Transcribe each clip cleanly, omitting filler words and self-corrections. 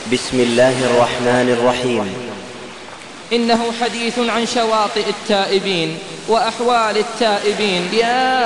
بسم الله الرحمن الرحيم. إنه حديث عن شواطئ التائبين وأحوال التائبين. يا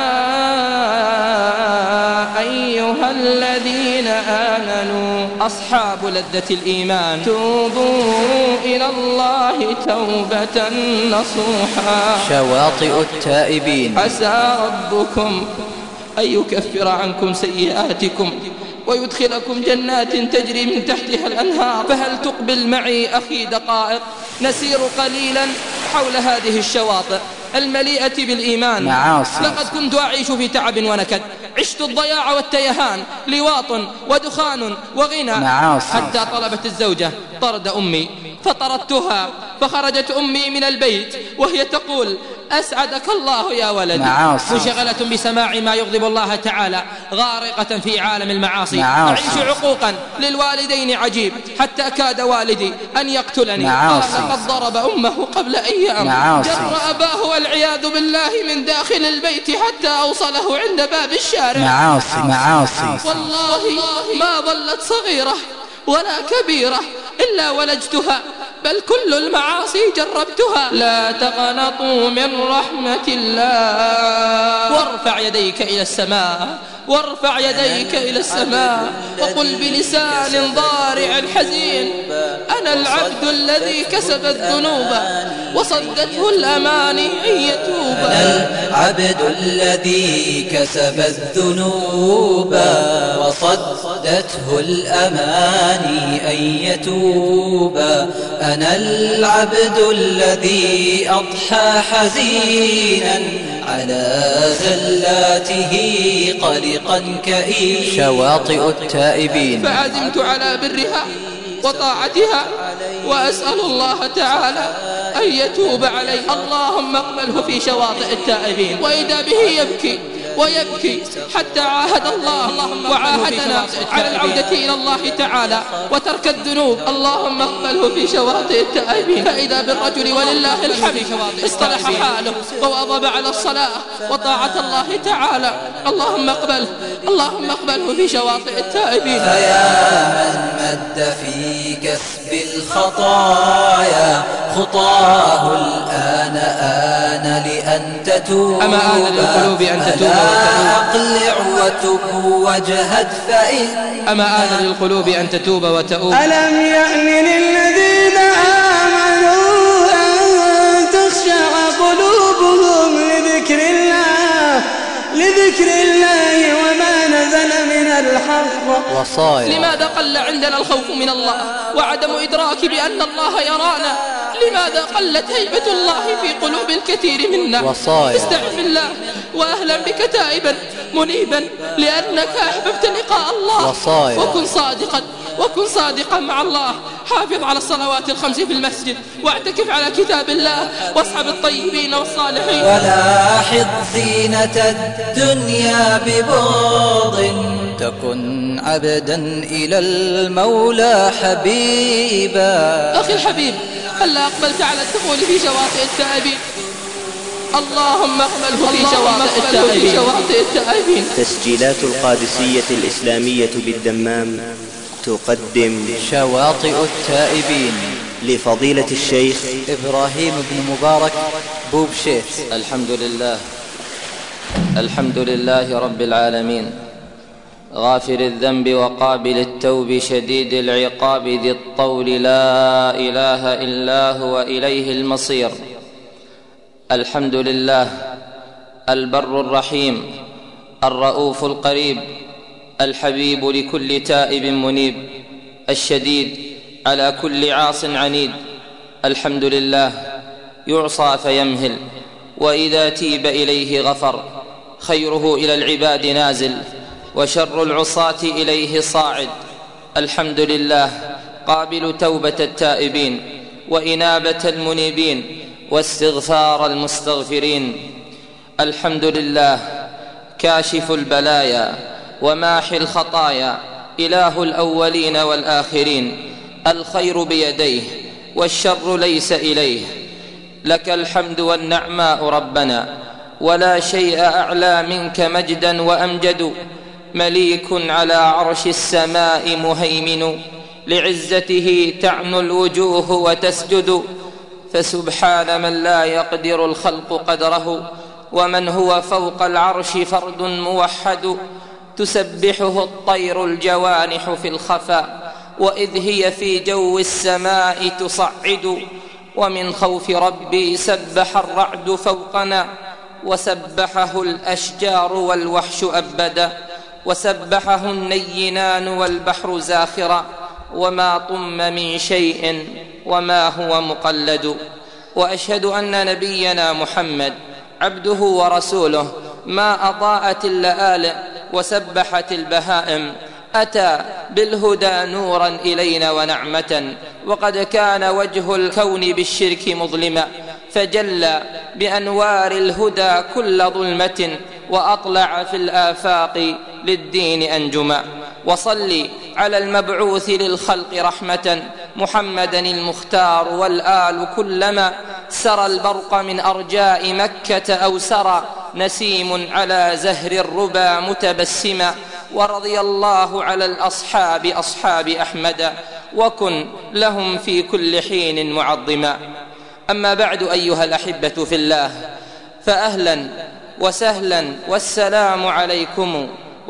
أيها الذين آمنوا أصحاب لذة الإيمان توبوا إلى الله توبة نصوحا. شواطئ التائبين. عسى ربكم أن يكفر عنكم سيئاتكم ويدخلكم جنات تجري من تحتها الأنهار. فهل تقبل معي أخي دقائق نسير قليلا حول هذه الشواطئ المليئة بالإيمان. لقد كنت أعيش في تعب ونكد، عشت الضياع والتيهان، لواط ودخان وغنى، حتى طلبت الزوجة طرد أمي فطردتها، فخرجت أمي من البيت وهي تقول أسعدك الله يا ولدي، مشغلة بسماع ما يغضب الله تعالى، غارقة في عالم المعاصي. أعيش عقوقا للوالدين عجيب، حتى كاد والدي أن يقتلني، قال قد ضرب أمه قبل أيام، جر أباه والعياذ بالله من داخل البيت حتى أوصله عند باب الشارع. والله ما ظلت صغيرة ولا كبيرة إلا ولجتها، بل كل المعاصي جربتها. لا تقنطوا من رحمة الله، وارفع يديك إلى السماء، وارفع يديك إلى السماء وقل بلسان ضارع حزين أنا العبد الذي كسب الذنوب وصدته الأماني أن يتوب. أنا العبد الذي كسب الذنوب وصدته الأماني أن يتوب. أنا العبد الذي أضحى حزينا على زلاته قلقا كئيبا. شواطئ التائبين. فعزمت على برها وطاعتها وأسأل الله تعالى أن يتوب علي. اللهم اقبله في شواطئ التائبين. وإذا به يبكي ويبكي حتى عاهد الله وعاهدنا على العودة إلى الله تعالى وترك الذنوب. اللهم اقبله في شواطئ التائبين. فإذا بالرجل ولله الحمد اصطلح حاله وواظب على الصلاة وطاعة الله تعالى. اللهم اقبله، اللهم اقبله في شواطئ التائبين. فيا من مد في كسب الخطايا خطاه الآن آن لأن تتوب. أما آن للقلوب أن تتوب أقلع وتب وجهد فإن أما آن للقلوب أن تتوب وتؤوب. ألم يأن للذين آمنوا أن تخشع قلوبهم لذكر الله وما نزل من الحق. وصايا. لماذا قل عندنا الخوف من الله وعدم إدراك بأن الله يرانا؟ لماذا قلت هيبة الله في قلوب الكثير منا؟ وصايا. استعف بالله وأهلا بك تائبا منيبا لأنك أحببت لقاء الله. وصايا. وكن صادقا مع الله. حافظ على الصلوات الخمس في المسجد واعتكف على كتاب الله واصحب الطيبين والصالحين. ولاحظ زينة الدنيا ببغض تكن عبدا إلى المولى حبيبا. أخي الحبيب، هلا أقبلت على الدخول في شواطئ التائبين؟ اللهم اقبله في شواطئ التائبين. تسجيلات القادسية الإسلامية بالدمام تقدم شواطئ التائبين لفضيلة الشيخ إبراهيم بن مبارك بوبشيت. الحمد لله رب العالمين، غافر الذنب وقابل التوب شديد العقاب ذي الطول، لا إله إلا هو إليه المصير. الحمد لله البر الرحيم الرؤوف القريب الحبيب لكل تائب منيب، الشديد على كل عاص عنيد. الحمد لله يعصى فيمهل وإذا تيب إليه غفر، خيره إلى العباد نازل وشر العصاة إليه صاعد. الحمد لله قابل توبة التائبين وإنابة المنيبين واستغفار المستغفرين. الحمد لله كاشف البلايا وماحي الخطايا، إله الأولين والآخرين. الخير بيديه والشر ليس إليه، لك الحمد والنعماء ربنا، ولا شيء أعلى منك مجدا وأمجد. مليك على عرش السماء مهيمن، لعزته تعنو الوجوه وتسجد، فسبحان من لا يقدر الخلق قدره، ومن هو فوق العرش فرد موحد، تسبحه الطير الجوانح في الخفا، وإذ هي في جو السماء تصعد، ومن خوف ربي سبح الرعد فوقنا، وسبحه الأشجار والوحش أبدا، وسبحه النينان والبحر زاخرا، وما طم من شيء وما هو مقلد. وأشهد أن نبينا محمد عبده ورسوله ما أضاءت اللآلئ وسبحت البهائم، أتى بالهدى نورا إلينا ونعمة، وقد كان وجه الكون بالشرك مظلما، فجلى بأنوار الهدى كل ظلمة، وأطلع في الآفاق للدين أنجما. وصل على المبعوث للخلق رحمة، محمدا المختار، والآل كلما سرى البرق من أرجاء مكة أو سرى نسيم على زهر الربا متبسما. ورضي الله على الأصحاب أصحاب أحمد، وكن لهم في كل حين معظما. أما بعد أيها الأحبة في الله، فأهلا وسهلا والسلام عليكم،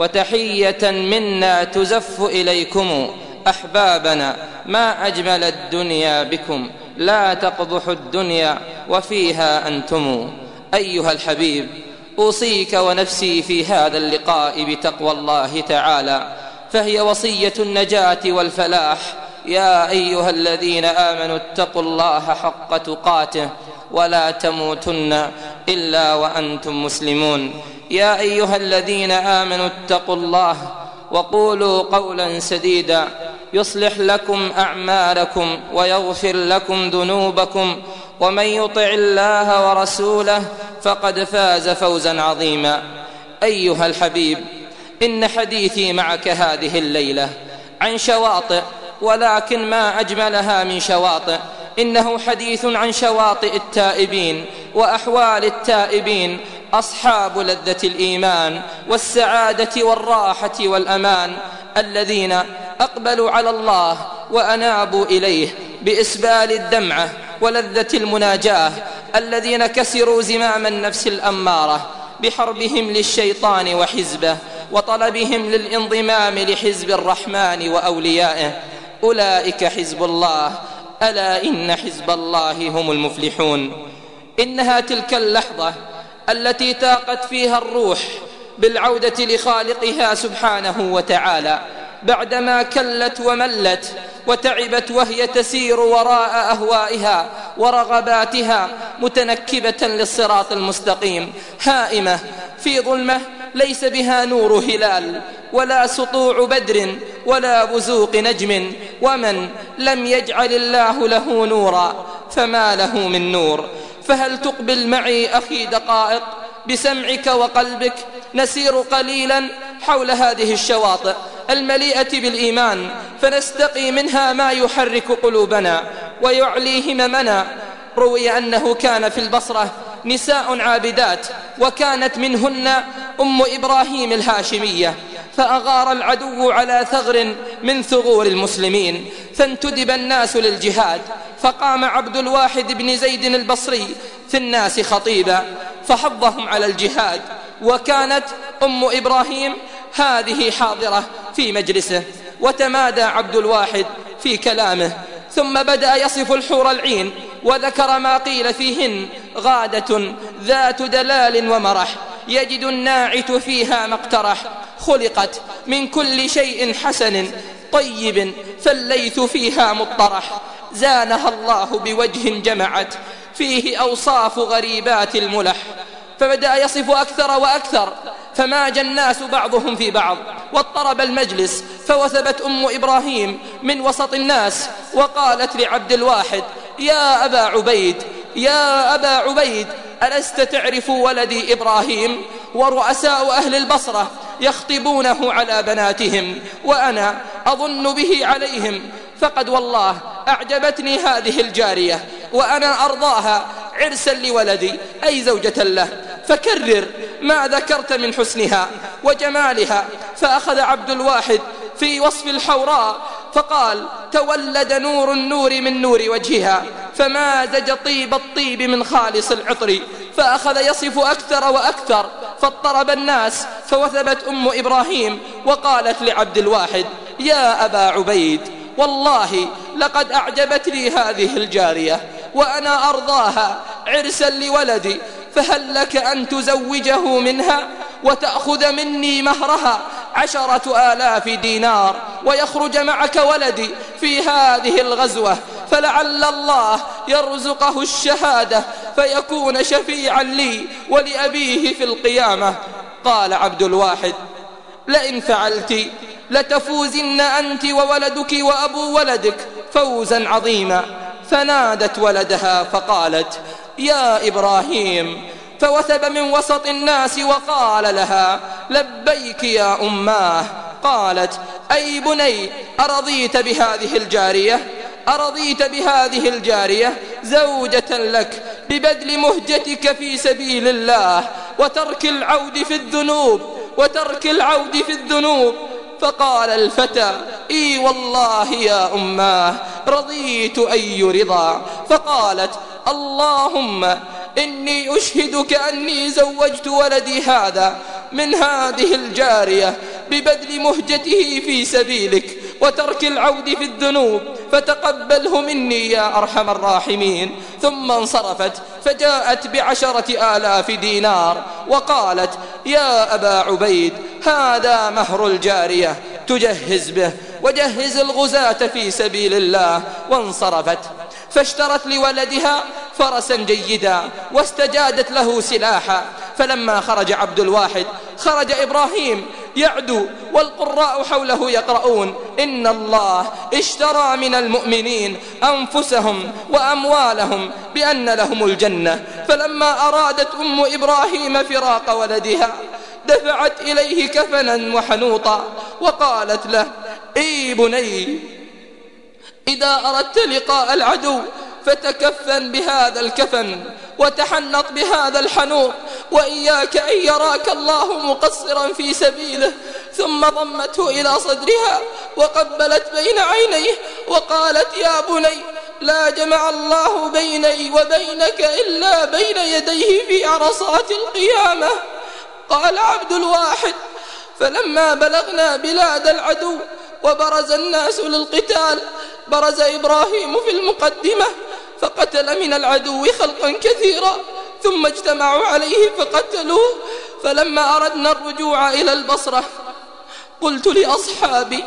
وتحية منا تزف إليكم. أحبابنا ما أجمل الدنيا بكم، لا تقبح الدنيا وفيها أنتم. أيها الحبيب، أوصيك ونفسي في هذا اللقاء بتقوى الله تعالى، فهي وصية النجاة والفلاح. يا أيها الذين آمنوا اتقوا الله حق تقاته ولا تموتن إلا وأنتم مسلمون. يا أيها الذين آمنوا اتقوا الله وقولوا قولا سديدا يصلح لكم أعمالكم ويغفر لكم ذنوبكم، ومن يطع الله ورسوله فقد فاز فوزا عظيما. أيها الحبيب، إن حديثي معك هذه الليلة عن شواطئ، ولكن ما أجملها من شواطئ، إنه حديث عن شواطئ التائبين وأحوال التائبين، أصحاب لذة الإيمان والسعادة والراحة والأمان، الذين أقبلوا على الله وأنابوا إليه بإسبال الدمعة ولذة المناجاة، الذين كسروا زمام النفس الأمارة بحربهم للشيطان وحزبه، وطلبهم للانضمام لحزب الرحمن وأوليائه. أولئك حزب الله، ألا إن حزب الله هم المفلحون. إنها تلك اللحظة التي تاقت فيها الروح بالعودة لخالقها سبحانه وتعالى، بعدما كلت وملت وتعبت، وهي تسير وراء أهوائها ورغباتها، متنكبة للصراط المستقيم، هائمة في ظلمة ليس بها نور هلال ولا سطوع بدر ولا بزوق نجم. ومن لم يجعل الله له نورا فما له من نور. فهل تقبل معي أخي دقائق بسمعك وقلبك، نسير قليلا حول هذه الشواطئ المليئة بالإيمان، فنستقي منها ما يحرك قلوبنا ويعلي هممنا. روي أنه كان في البصرة نساء عابدات، وكانت منهن أم إبراهيم الهاشمية، فأغار العدو على ثغر من ثغور المسلمين، فانتدب الناس للجهاد، فقام عبد الواحد بن زيد البصري في الناس خطيبا فحضهم على الجهاد، وكانت أم إبراهيم هذه حاضرة في مجلسه. وتمادى عبد الواحد في كلامه، ثم بدأ يصف الحور العين، وذكر ما قيل فيهن: غادة ذات دلال ومرح، يجد الناعت فيها ما اقترح، خلقت من كل شيء حسن طيب، فالليث فيها مطرح، زانها الله بوجه جمعت فيه أوصاف غريبات الملح. فبدأ يصف أكثر وأكثر، فماج الناس بعضهم في بعض، واضطرب المجلس، فوثبت أم إبراهيم من وسط الناس وقالت لعبد الواحد: يا أبا عبيد، يا أبا عبيد، ألست تعرف ولدي إبراهيم؟ ورؤساء أهل البصرة يخطبونه على بناتهم، وأنا أظن به عليهم، فقد والله أعجبتني هذه الجارية، وأنا أرضاها عرسا لولدي، أي زوجة له، فكرر ما ذكرت من حسنها وجمالها. فأخذ عبد الواحد في وصف الحوراء فقال: تولد نور النور من نور وجهها، فمازج طيب الطيب من خالص العطر، فأخذ يصف أكثر وأكثر، فاضطرب الناس. فوثبت أم إبراهيم وقالت لعبد الواحد: يا أبا عبيد، والله لقد أعجبت لي هذه الجارية وأنا أرضاها عرسا لولدي، فهل لك أن تزوجه منها وتأخذ مني مهرها 10,000 دينار، ويخرج معك ولدي في هذه الغزوة، فلعل الله يرزقه الشهادة فيكون شفيعا لي ولأبيه في القيامة. قال عبد الواحد: لئن فعلت لتفوزن أنت وولدك وأبو ولدك فوزا عظيما. فنادت ولدها فقالت: يا إبراهيم، فوثب من وسط الناس وقال لها: لبيك يا أماه. قالت: أي بني، أرضيت بهذه الجارية؟ أرضيت بهذه الجارية زوجة لك ببذل مهجتك في سبيل الله وترك العود في الذنوب فقال الفتى: إي والله يا أماه، رضيت أي رضا. فقالت: اللهم إني أشهدك أني زوجت ولدي هذا من هذه الجارية ببذل مهجته في سبيلك وترك العود في الذنوب، فتقبله مني يا أرحم الراحمين. ثم انصرفت فجاءت 10,000 دينار وقالت: يا أبا عبيد، هذا مهر الجارية، تجهز به وجهز الغزاة في سبيل الله. وانصرفت فاشترت لولدها فرسا جيدا واستجادت له سلاحا. فلما خرج عبد الواحد خرج إبراهيم يعدو والقراء حوله يقرؤون: إن الله اشترى من المؤمنين أنفسهم وأموالهم بأن لهم الجنة. فلما أرادت أم إبراهيم فراق ولدها دفعت إليه كفنا وحنوطا وقالت له: إي بني، إذا أردت لقاء العدو فتكفن بهذا الكفن وتحنط بهذا الحنوط، وإياك أن يراك الله مقصرا في سبيله. ثم ضمته إلى صدرها وقبلت بين عينيه وقالت: يا بني، لا جمع الله بيني وبينك إلا بين يديه في عرصات القيامة. قال عبد الواحد: فلما بلغنا بلاد العدو وبرز الناس للقتال، برز إبراهيم في المقدمة فقتل من العدو خلقا كثيرا، ثم اجتمعوا عليه فقتلوه. فلما أردنا الرجوع إلى البصرة قلت لأصحابي: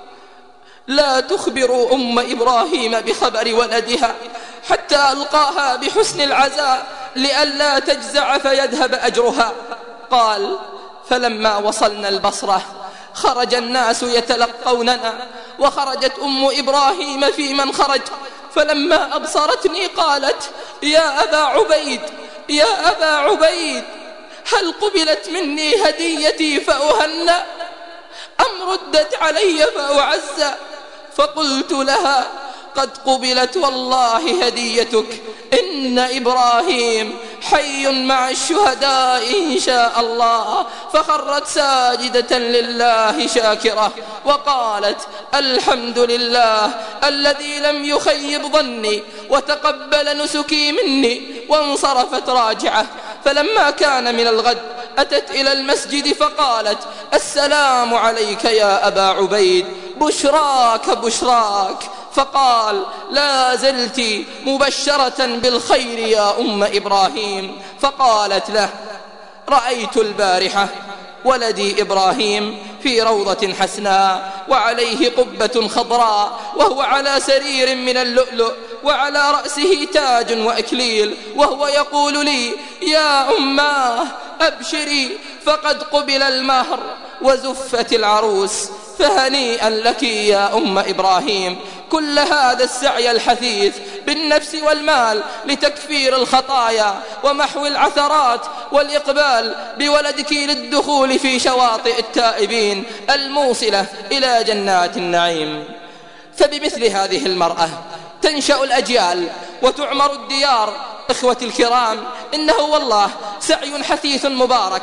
لا تخبروا أم إبراهيم بخبر ولدها حتى ألقاها بحسن العزاء لئلا تجزع فيذهب أجرها. قال: فلما وصلنا البصرة خرج الناس يتلقوننا، وخرجت أم إبراهيم في من خرج، فلما أبصرتني قالت: يا أبا عبيد، يا أبا عبيد، هل قبلت مني هديتي فأهنى أم ردت علي فأعزى؟ فقلت لها: قد قبلت والله هديتك، إن إبراهيم حي مع الشهداء إن شاء الله. فخرت ساجدة لله شاكرة وقالت: الحمد لله الذي لم يخيب ظني وتقبل نسكي مني. وانصرفت راجعة. فلما كان من الغد أتت إلى المسجد فقالت: السلام عليك يا أبا عبيد، بشراك بشراك. فقال: لا زلت مبشرة بالخير يا أم إبراهيم. فقالت له: رأيت البارحة ولدي إبراهيم في روضة حسناء وعليه قبة خضراء، وهو على سرير من اللؤلؤ، وعلى رأسه تاج وأكليل، وهو يقول لي: يا أماه أبشري، فقد قبل المهر وزفت العروس، فهنيئا لك يا أم إبراهيم. كل هذا السعي الحثيث بالنفس والمال لتكفير الخطايا ومحو العثرات والإقبال بولدك للدخول في شواطئ التائبين الموصلة إلى جنات النعيم. فبمثل هذه المرأة تنشأ الأجيال وتعمر الديار. إخوتي الكرام، إنه والله سعي حثيث مبارك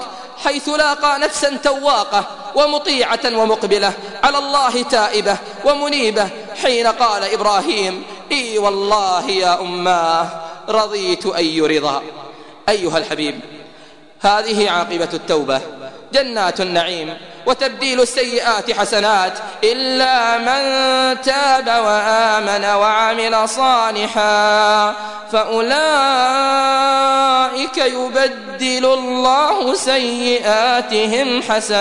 حيث لاقى نفسا تواقة ومطيعة ومقبلة على الله تائبة ومنيبة حين قال إبراهيم: إي والله يا أماه رضيت أي رضا. أيها الحبيب، هذه عاقبة التوبة، جنات النعيم وتبديل السيئات حسنات، إلا من تاب وآمن وعمل صالحا فأولئك يبدل الله سيئاتهم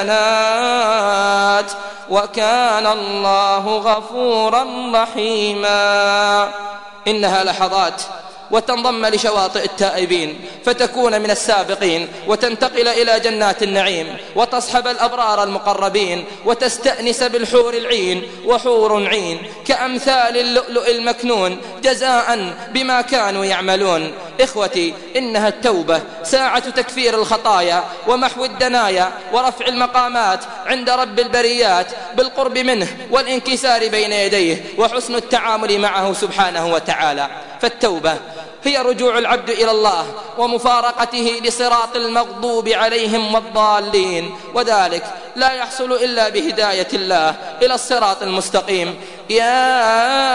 حسنات وكان الله غفورا رحيما. إنها لحظات وتنضم لشواطئ التائبين فتكون من السابقين وتنتقل إلى جنات النعيم وتصحب الأبرار المقربين وتستأنس بالحور العين وحور عين كأمثال اللؤلؤ المكنون جزاء بما كانوا يعملون. إخوتي، إنها التوبة ساعة تكفير الخطايا ومحو الدنايا ورفع المقامات عند رب البريات بالقرب منه والانكسار بين يديه وحسن التعامل معه سبحانه وتعالى. فالتوبة هي رجوع العبد إلى الله ومفارقته لصراط المغضوب عليهم والضالين، وذلك لا يحصل إلا بهداية الله إلى الصراط المستقيم. يا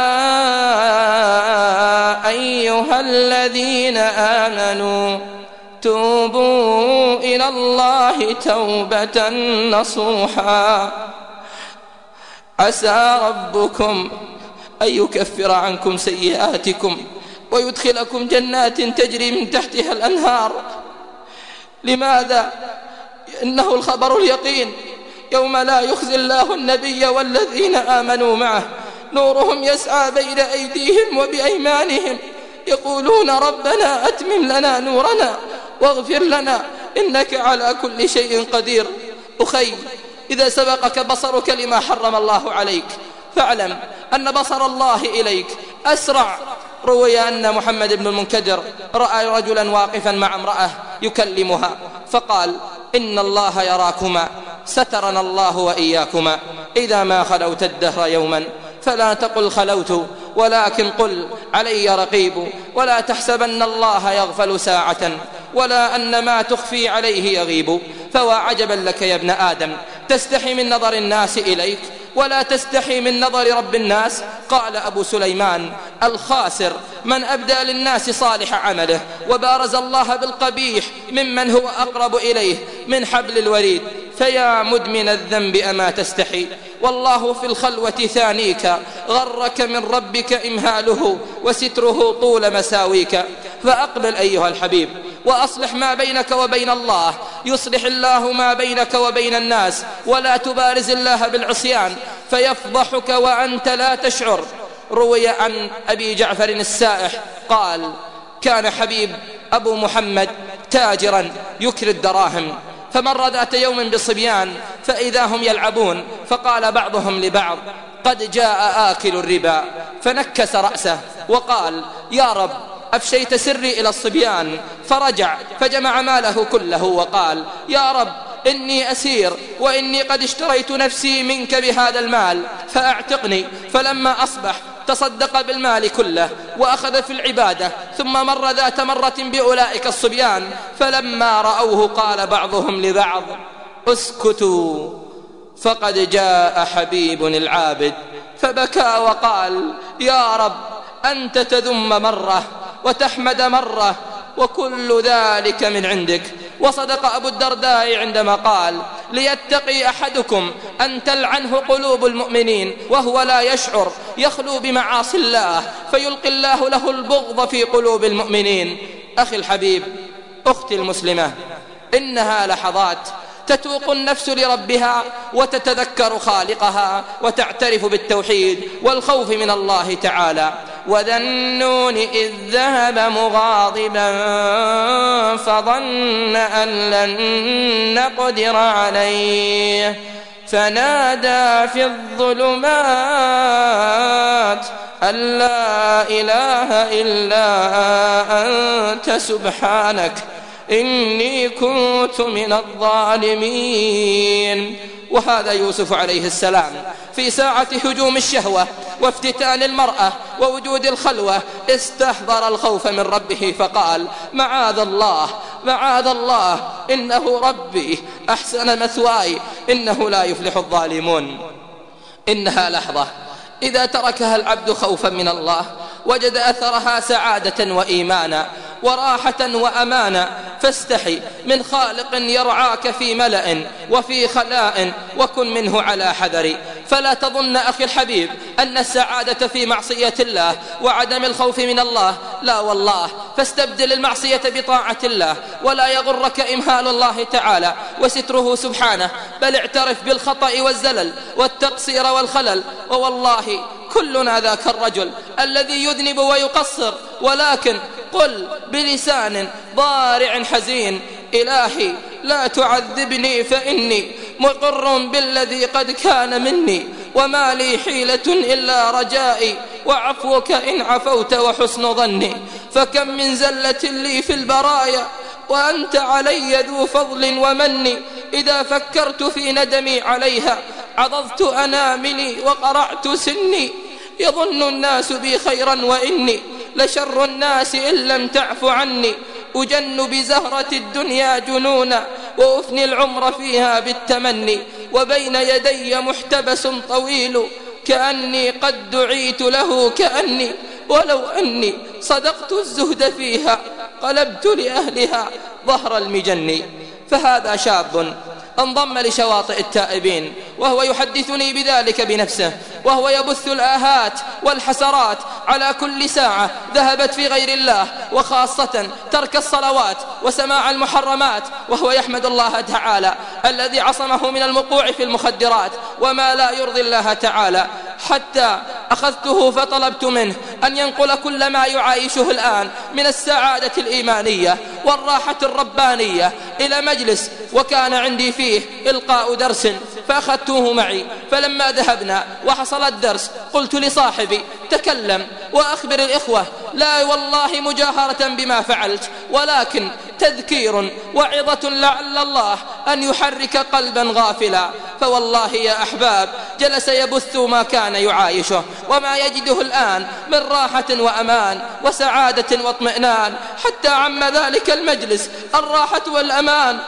أيها الذين آمنوا توبوا إلى الله توبة نصوحا عسى ربكم أن يكفر عنكم سيئاتكم ويدخلكم جنات تجري من تحتها الأنهار. لماذا؟ إنه الخبر اليقين يوم لا يخزي الله النبي والذين آمنوا معه نورهم يسعى بين أيديهم وبأيمانهم يقولون ربنا أتمم لنا نورنا واغفر لنا إنك على كل شيء قدير. أخي، إذا سبقك بصرك لما حرم الله عليك فاعلم أن بصر الله إليك أسرع. روي أن محمد بن المنكدر رأى رجلا واقفا مع امرأة يكلمها فقال: إن الله يراكما سترنا الله وإياكما، إذا ما خلوت الدهر يوما فلا تقل خلوت ولكن قل علي رقيب، ولا تحسبن الله يغفل ساعة ولا أن ما تخفي عليه يغيب. فوعجبا لك يا ابن آدم، تستحي من نظر الناس إليك ولا تستحي من نظر رب الناس. قال أبو سليمان: الخاسر من أبدى للناس صالح عمله وبارز الله بالقبيح ممن هو أقرب إليه من حبل الوريد. فيا مدمن الذنب أما تستحي، والله في الخلوة ثانيك، غرك من ربك إمهاله وستره طول مساويك. فأقبل أيها الحبيب وأصلح ما بينك وبين الله يصلح الله ما بينك وبين الناس، ولا تبارز الله بالعصيان فيفضحك وأنت لا تشعر. روي عن أبي جعفر السائح قال: كان حبيب أبو محمد تاجرا يكري الدراهم، فمر ذات يوم بصبيان فإذا هم يلعبون، فقال بعضهم لبعض: قد جاء آكل الربا، فنكس رأسه وقال: يا رب أفشيت سري إلى الصبيان. فرجع فجمع ماله كله وقال: يا رب إني أسير وإني قد اشتريت نفسي منك بهذا المال فأعتقني. فلما أصبح تصدق بالمال كله وأخذ في العبادة، ثم مر ذات مرة بأولئك الصبيان فلما رأوه قال بعضهم لبعض: اسكتوا فقد جاء حبيب العابد. فبكى وقال: يا رب أنت تذم مرة وتحمد مرة وكل ذلك من عندك. وصدق أبو الدرداء عندما قال: ليتقي أحدكم أن تلعنه قلوب المؤمنين وهو لا يشعر، يخلو بمعاصي الله فيلقي الله له البغض في قلوب المؤمنين. أخي الحبيب، أختي المسلمة، إنها لحظات تتوق النفس لربها وتتذكر خالقها وتعترف بالتوحيد والخوف من الله تعالى. وذا النون إذ ذهب مغاضبا فظن أن لن نقدر عليه فنادى في الظلمات أن لا إله إلا أنت سبحانك إني كنت من الظالمين. وهذا يوسف عليه السلام في ساعة هجوم الشهوة وافتتان المرأة ووجود الخلوة استحضر الخوف من ربه فقال: معاذ الله معاذ الله، إنه ربي أحسن مثواي، إنه لا يفلح الظالمون. إنها لحظة إذا تركها العبد خوفا من الله وجد أثرها سعادة وإيمانا وراحة وأمانا، فاستحي من خالق يرعاك في ملأ وفي خلاء، وكن منه على حذر. فلا تظن أخي الحبيب أن السعادة في معصية الله وعدم الخوف من الله، لا والله، فاستبدل المعصية بطاعة الله، ولا يغرك إمهال الله تعالى وستره سبحانه، بل اعترف بالخطأ والزلل والتقصير والخلل. ووالله كلنا ذاك الرجل الذي يذنب ويقصر، ولكن قل بلسان ضارع حزين: إلهي لا تعذبني فإني مقر بالذي قد كان مني، وما لي حيلة إلا رجائي وعفوك إن عفوت وحسن ظني. فكم من زلة لي في البرايا وأنت علي ذو فضل ومن، إذا فكرت في ندمي عليها عضضت أناملي وقرعت سني. يظن الناس بي خيرا وإني لشر الناس إن لم تعف عني، أجن بزهرة الدنيا جنونا وأفني العمر فيها بالتمني، وبين يدي محتبس طويل كأني قد دعيت له كأني، ولو أني صدقت الزهد فيها قلبت لأهلها ظهر المجن. فهذا شاب انضم لشواطئ التائبين وهو يحدثني بذلك بنفسه، وهو يبث الآهات والحسرات على كل ساعة ذهبت في غير الله، وخاصة ترك الصلوات وسماع المحرمات، وهو يحمد الله تعالى الذي عصمه من الوقوع في المخدرات وما لا يرضي الله تعالى، حتى أخذته فطلبت منه أن ينقل كل ما يعايشه الآن من السعادة الإيمانية والراحة الربانية إلى مجلس وكان عندي فيه إلقاء درس، فأخذته معي. فلما ذهبنا وحصل الدرس قلت لصاحبي: تكلم وأخبر الإخوة، لا والله مجاهرة بما فعلت، ولكن تذكير وعظة لعل الله أن يحرك قلبا غافلا. فوالله يا أحباب جلس يبث ما كان يعايشه وما يجده الآن من راحة وأمان وسعادة واطمئنان، حتى عم ذلك المجلس الراحة والأمان،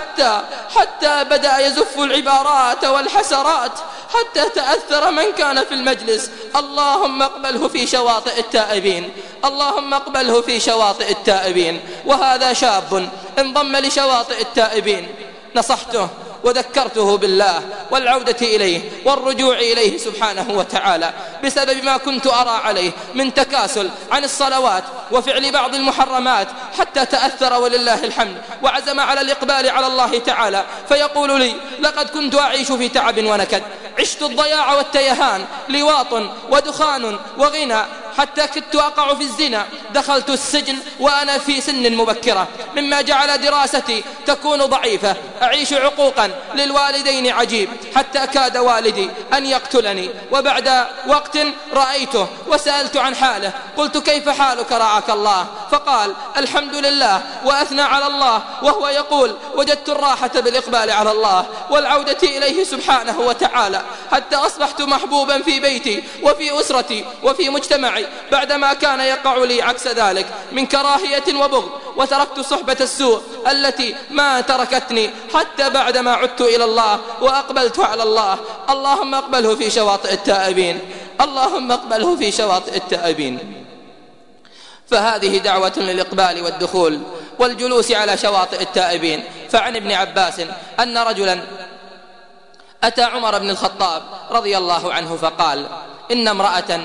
حتى بدأ يزف العبارات والحسرات، حتى تأثر من كان في المجلس. اللهم اقبله في شواطئ التائبين، اللهم اقبله في شواطئ التائبين. وهذا شاب انضم لشواطئ التائبين، نصحته وذكرته بالله والعودة إليه والرجوع إليه سبحانه وتعالى، بسبب ما كنت أرى عليه من تكاسل عن الصلوات وفعل بعض المحرمات، حتى تأثر ولله الحمد وعزم على الإقبال على الله تعالى. فيقول لي: لقد كنت أعيش في تعب ونكد، عشت الضياع والتيهان، لواط ودخان وغنى، حتى كدت أقع في الزنا، دخلت السجن وأنا في سن مبكرة، مما جعل دراستي تكون ضعيفة، أعيش عقوقا للوالدين عجيب، حتى كاد والدي أن يقتلني. وبعد وقت رأيته وسألت عن حاله، قلت: كيف حالك رعاك الله؟ فقال: الحمد لله، وأثنى على الله، وهو يقول: وجدت الراحة بالإقبال على الله والعودة إليه سبحانه وتعالى، حتى أصبحت محبوبا في بيتي وفي أسرتي وفي مجتمعي، بعدما كان يقع لي عكس ذلك من كراهية وبغض. وتركت صحبة السوء التي ما تركتني حتى بعدما عدت إلى الله وأقبلت على الله. اللهم اقبله في شواطئ التائبين، اللهم اقبله في شواطئ التائبين. فهذه دعوة للإقبال والدخول والجلوس على شواطئ التائبين. فعن ابن عباس أن رجلا أتى عمر بن الخطاب رضي الله عنه فقال: إن امرأة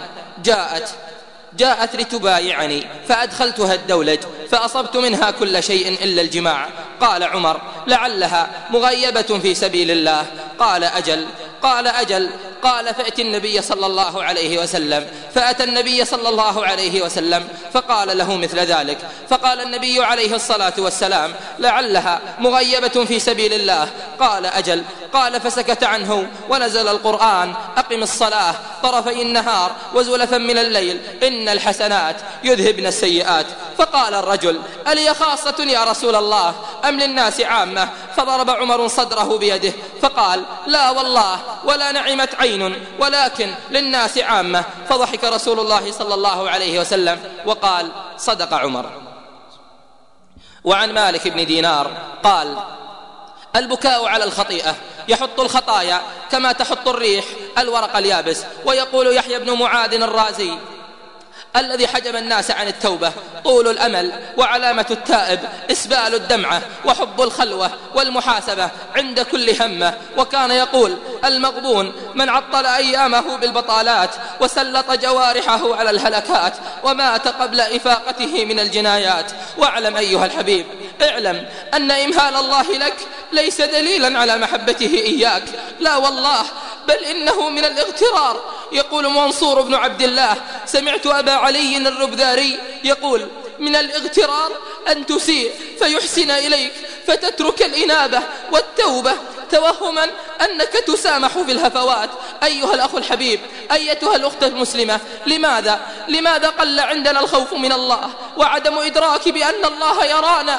جاءت لتبايعني، فأدخلتها الدولج فأصبت منها كل شيء إلا الجماع. قال عمر: لعلها مغيبة في سبيل الله. قال: أجل. قال: فأتي النبي صلى الله عليه وسلم. فأتى النبي صلى الله عليه وسلم فقال له مثل ذلك. فقال النبي عليه الصلاة والسلام: لعلها مغيبة في سبيل الله. قال: أجل. قال: فسكت عنه ونزل القرآن: أقم الصلاة طرفي النهار وزلفا من الليل إن الحسنات يذهبن السيئات. فقال الرجل: ألي خاصة يا رسول الله أم للناس عامة؟ فضرب عمر صدره بيده فقال: لا والله، ولا نعمت عين، ولكن للناس عامة. فضحك رسول الله صلى الله عليه وسلم وقال: صدق عمر. وعن مالك بن دينار قال: البكاء على الخطيئة يحط الخطايا كما تحط الريح الورق اليابس. ويقول يحيى بن معاذ الرازي: الذي حجب الناس عن التوبة طول الأمل، وعلامة التائب إسبال الدمعة وحب الخلوة والمحاسبة عند كل همة. وكان يقول: المغبون من عطل أيامه بالبطالات وسلط جوارحه على الهلكات ومات قبل إفاقته من الجنايات. واعلم أيها الحبيب، اعلم أن إمهال الله لك ليس دليلا على محبته إياك، لا والله، بل إنه من الاغترار. يقول منصور بن عبد الله: سمعت أبا علي الربذاري يقول: من الاغترار أن تسيء فيحسن إليك فتترك الإنابة والتوبة توهما أنك تسامح في الهفوات. أيها الأخ الحبيب، أيتها الأخت المسلمة، لماذا قل عندنا الخوف من الله وعدم إدراك بأن الله يرانا؟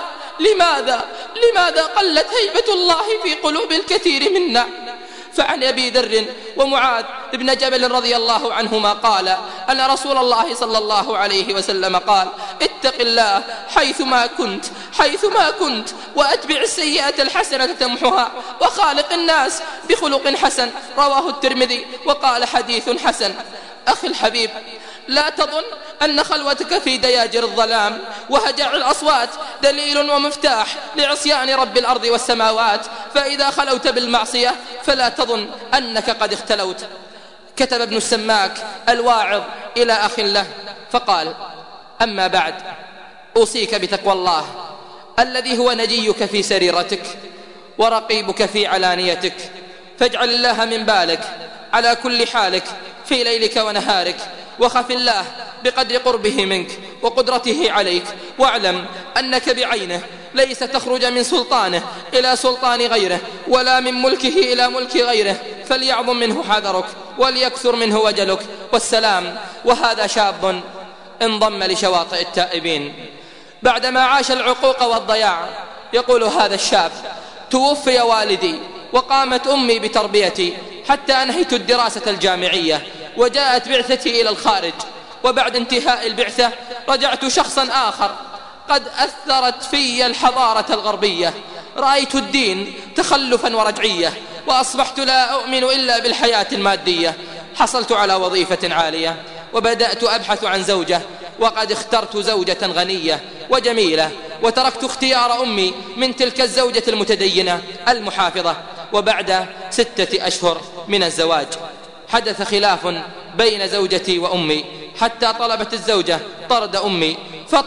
لماذا قلت هيبة الله في قلوب الكثير منا؟ فعن أبي ذر ومعاذ بن جبل رضي الله عنهما قال أن رسول الله صلى الله عليه وسلم قال: اتق الله حيثما كنت وأتبع السيئة الحسنة تمحها وخالق الناس بخلق حسن. رواه الترمذي وقال: حديث حسن. أخي الحبيب، لا تظن أن خلوتك في دياجر الظلام وهجع الأصوات دليل ومفتاح لعصيان رب الأرض والسماوات، فإذا خلوت بالمعصية فلا تظن أنك قد اختلوت. كتب ابن السماك الواعظ إلى أخ له فقال: أما بعد، أوصيك بتقوى الله الذي هو نجيك في سريرتك ورقيبك في علانيتك، فاجعل الله من بالك على كل حالك في ليلك ونهارك، وخف الله بقدر قربه منك وقدرته عليك، واعلم أنك بعينه ليس تخرج من سلطانه إلى سلطان غيره ولا من ملكه إلى ملك غيره، فليعظم منه حذرك وليكثر منه وجلك. والسلام. وهذا شاب انضم لشواطئ التائبين بعدما عاش العقوق والضياع. يقول هذا الشاب: توفي والدي وقامت أمي بتربيتي حتى أنهيت الدراسة الجامعية، وجاءت بعثتي إلى الخارج، وبعد انتهاء البعثة رجعت شخصا آخر قد أثرت في الحضارة الغربية. رأيت الدين تخلفا ورجعية، وأصبحت لا أؤمن إلا بالحياة المادية. حصلت على وظيفة عالية وبدأت أبحث عن زوجة، وقد اخترت زوجة غنية وجميلة، وتركت اختيار أمي من تلك الزوجة المتدينة المحافظة. وبعد 6 أشهر من الزواج حدث خلاف بين زوجتي وأمي، حتى طلبت الزوجة طرد أمي،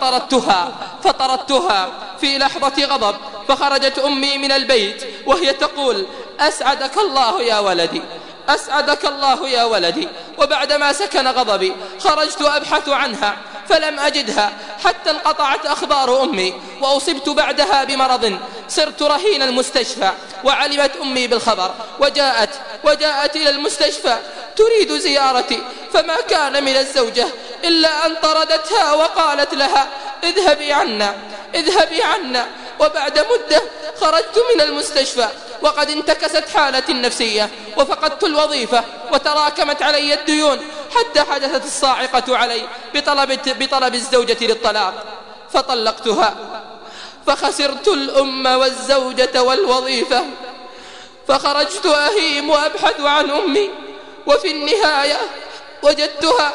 فطردتها في لحظة غضب. فخرجت أمي من البيت وهي تقول: أسعدك الله يا ولدي، أسعدك الله يا ولدي. وبعدما سكن غضبي خرجت أبحث عنها فلم أجدها، حتى انقطعت أخبار أمي، وأصبت بعدها بمرض صرت رهين المستشفى. وعلمت أمي بالخبر وجاءت إلى المستشفى تريد زيارتي، فما كان من الزوجة إلا أن طردتها وقالت لها: اذهبي عنا. وبعد مدة خرجت من المستشفى وقد انتكست حالتي النفسية، وفقدت الوظيفة، وتراكمت علي الديون، حتى حدثت الصاعقة علي بطلب الزوجة للطلاق، فطلقتها، فخسرت الأم والزوجة والوظيفة. فخرجت أهيم وأبحث عن أمي، وفي النهاية وجدتها،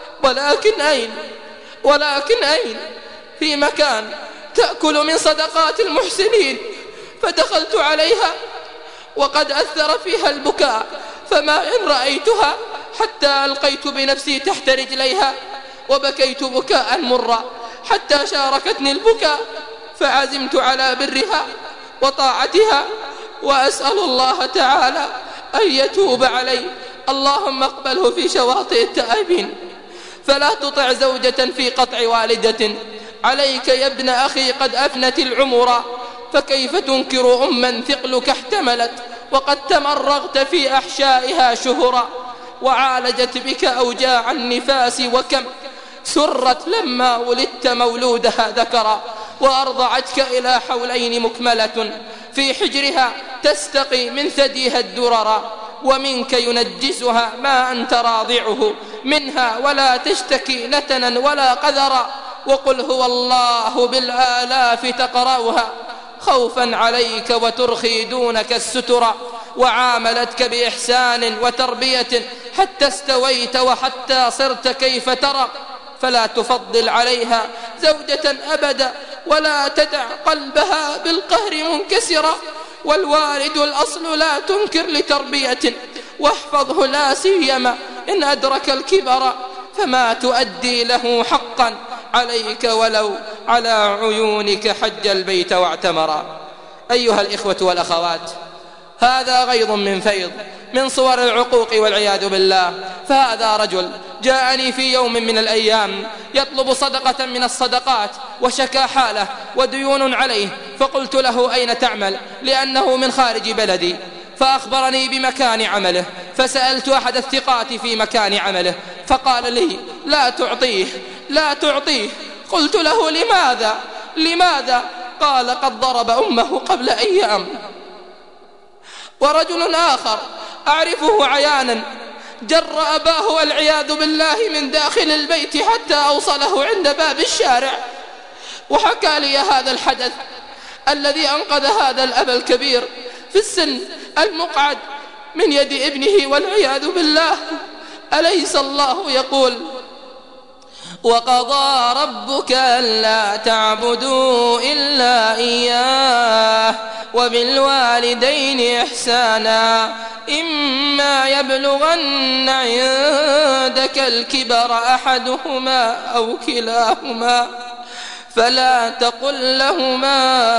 ولكن أين؟ في مكان تأكل من صدقات المحسنين. فدخلت عليها وقد أثر فيها البكاء، فما إن رأيتها حتى ألقيت بنفسي تحت رجليها وبكيت بكاء مرا، حتى شاركتني البكاء، فعزمت على برها وطاعتها، وأسأل الله تعالى أن يتوب علي. اللهم اقبله في شواطئ التائبين. فلا تطع زوجة في قطع والدة، عليك يا ابن أخي قد أفنت العمر، فكيف تنكر أما ثقلك احتملت وقد تمرغت في أحشائها شهرا، وعالجت بك أوجاع النفاس، وكم سرت لما ولدت مولودها ذكرا، وأرضعتك إلى حولين مكملة، في حجرها تستقي من ثديها الدررا، ومنك ينجسها ما أنت راضعه منها، ولا تشتكي نتنا ولا قذرا، وقل هو الله بالآلاف تقرأها خوفا عليك وترخي دونك الستر، وعاملتك بإحسان وتربية حتى استويت وحتى صرت كيف ترى، فلا تفضل عليها زوجة أبدا ولا تدع قلبها بالقهر منكسرا، والوالد الأصل لا تنكر لتربية، واحفظه لا سيما إن أدرك الكبر، فما تؤدي له حقا عليك ولو على عيونك حج البيت واعتمرا. أيها الإخوة والأخوات، هذا غيظ من فيض من صور العقوق والعياذ بالله. فهذا رجل جاءني في يوم من الأيام يطلب صدقة من الصدقات وشكى حاله وديون عليه، فقلت له أين تعمل لأنه من خارج بلدي، فأخبرني بمكان عمله، فسألت أحد الثقات في مكان عمله فقال لي لا تعطيه. قلت له لماذا؟ قال قد ضرب أمه قبل أيام. ورجل آخر أعرفه عيانا جر أباه والعياذ بالله من داخل البيت حتى أوصله عند باب الشارع، وحكى لي هذا الحدث الذي أنقذ هذا الأب الكبير في السن المقعد من يد ابنه والعياذ بالله. أليس الله يقول وقضى ربك ألا تعبدوا إلا إياه وبالوالدين إحسانا إما يبلغن عندك الكبر أحدهما أو كلاهما فلا تقل لهما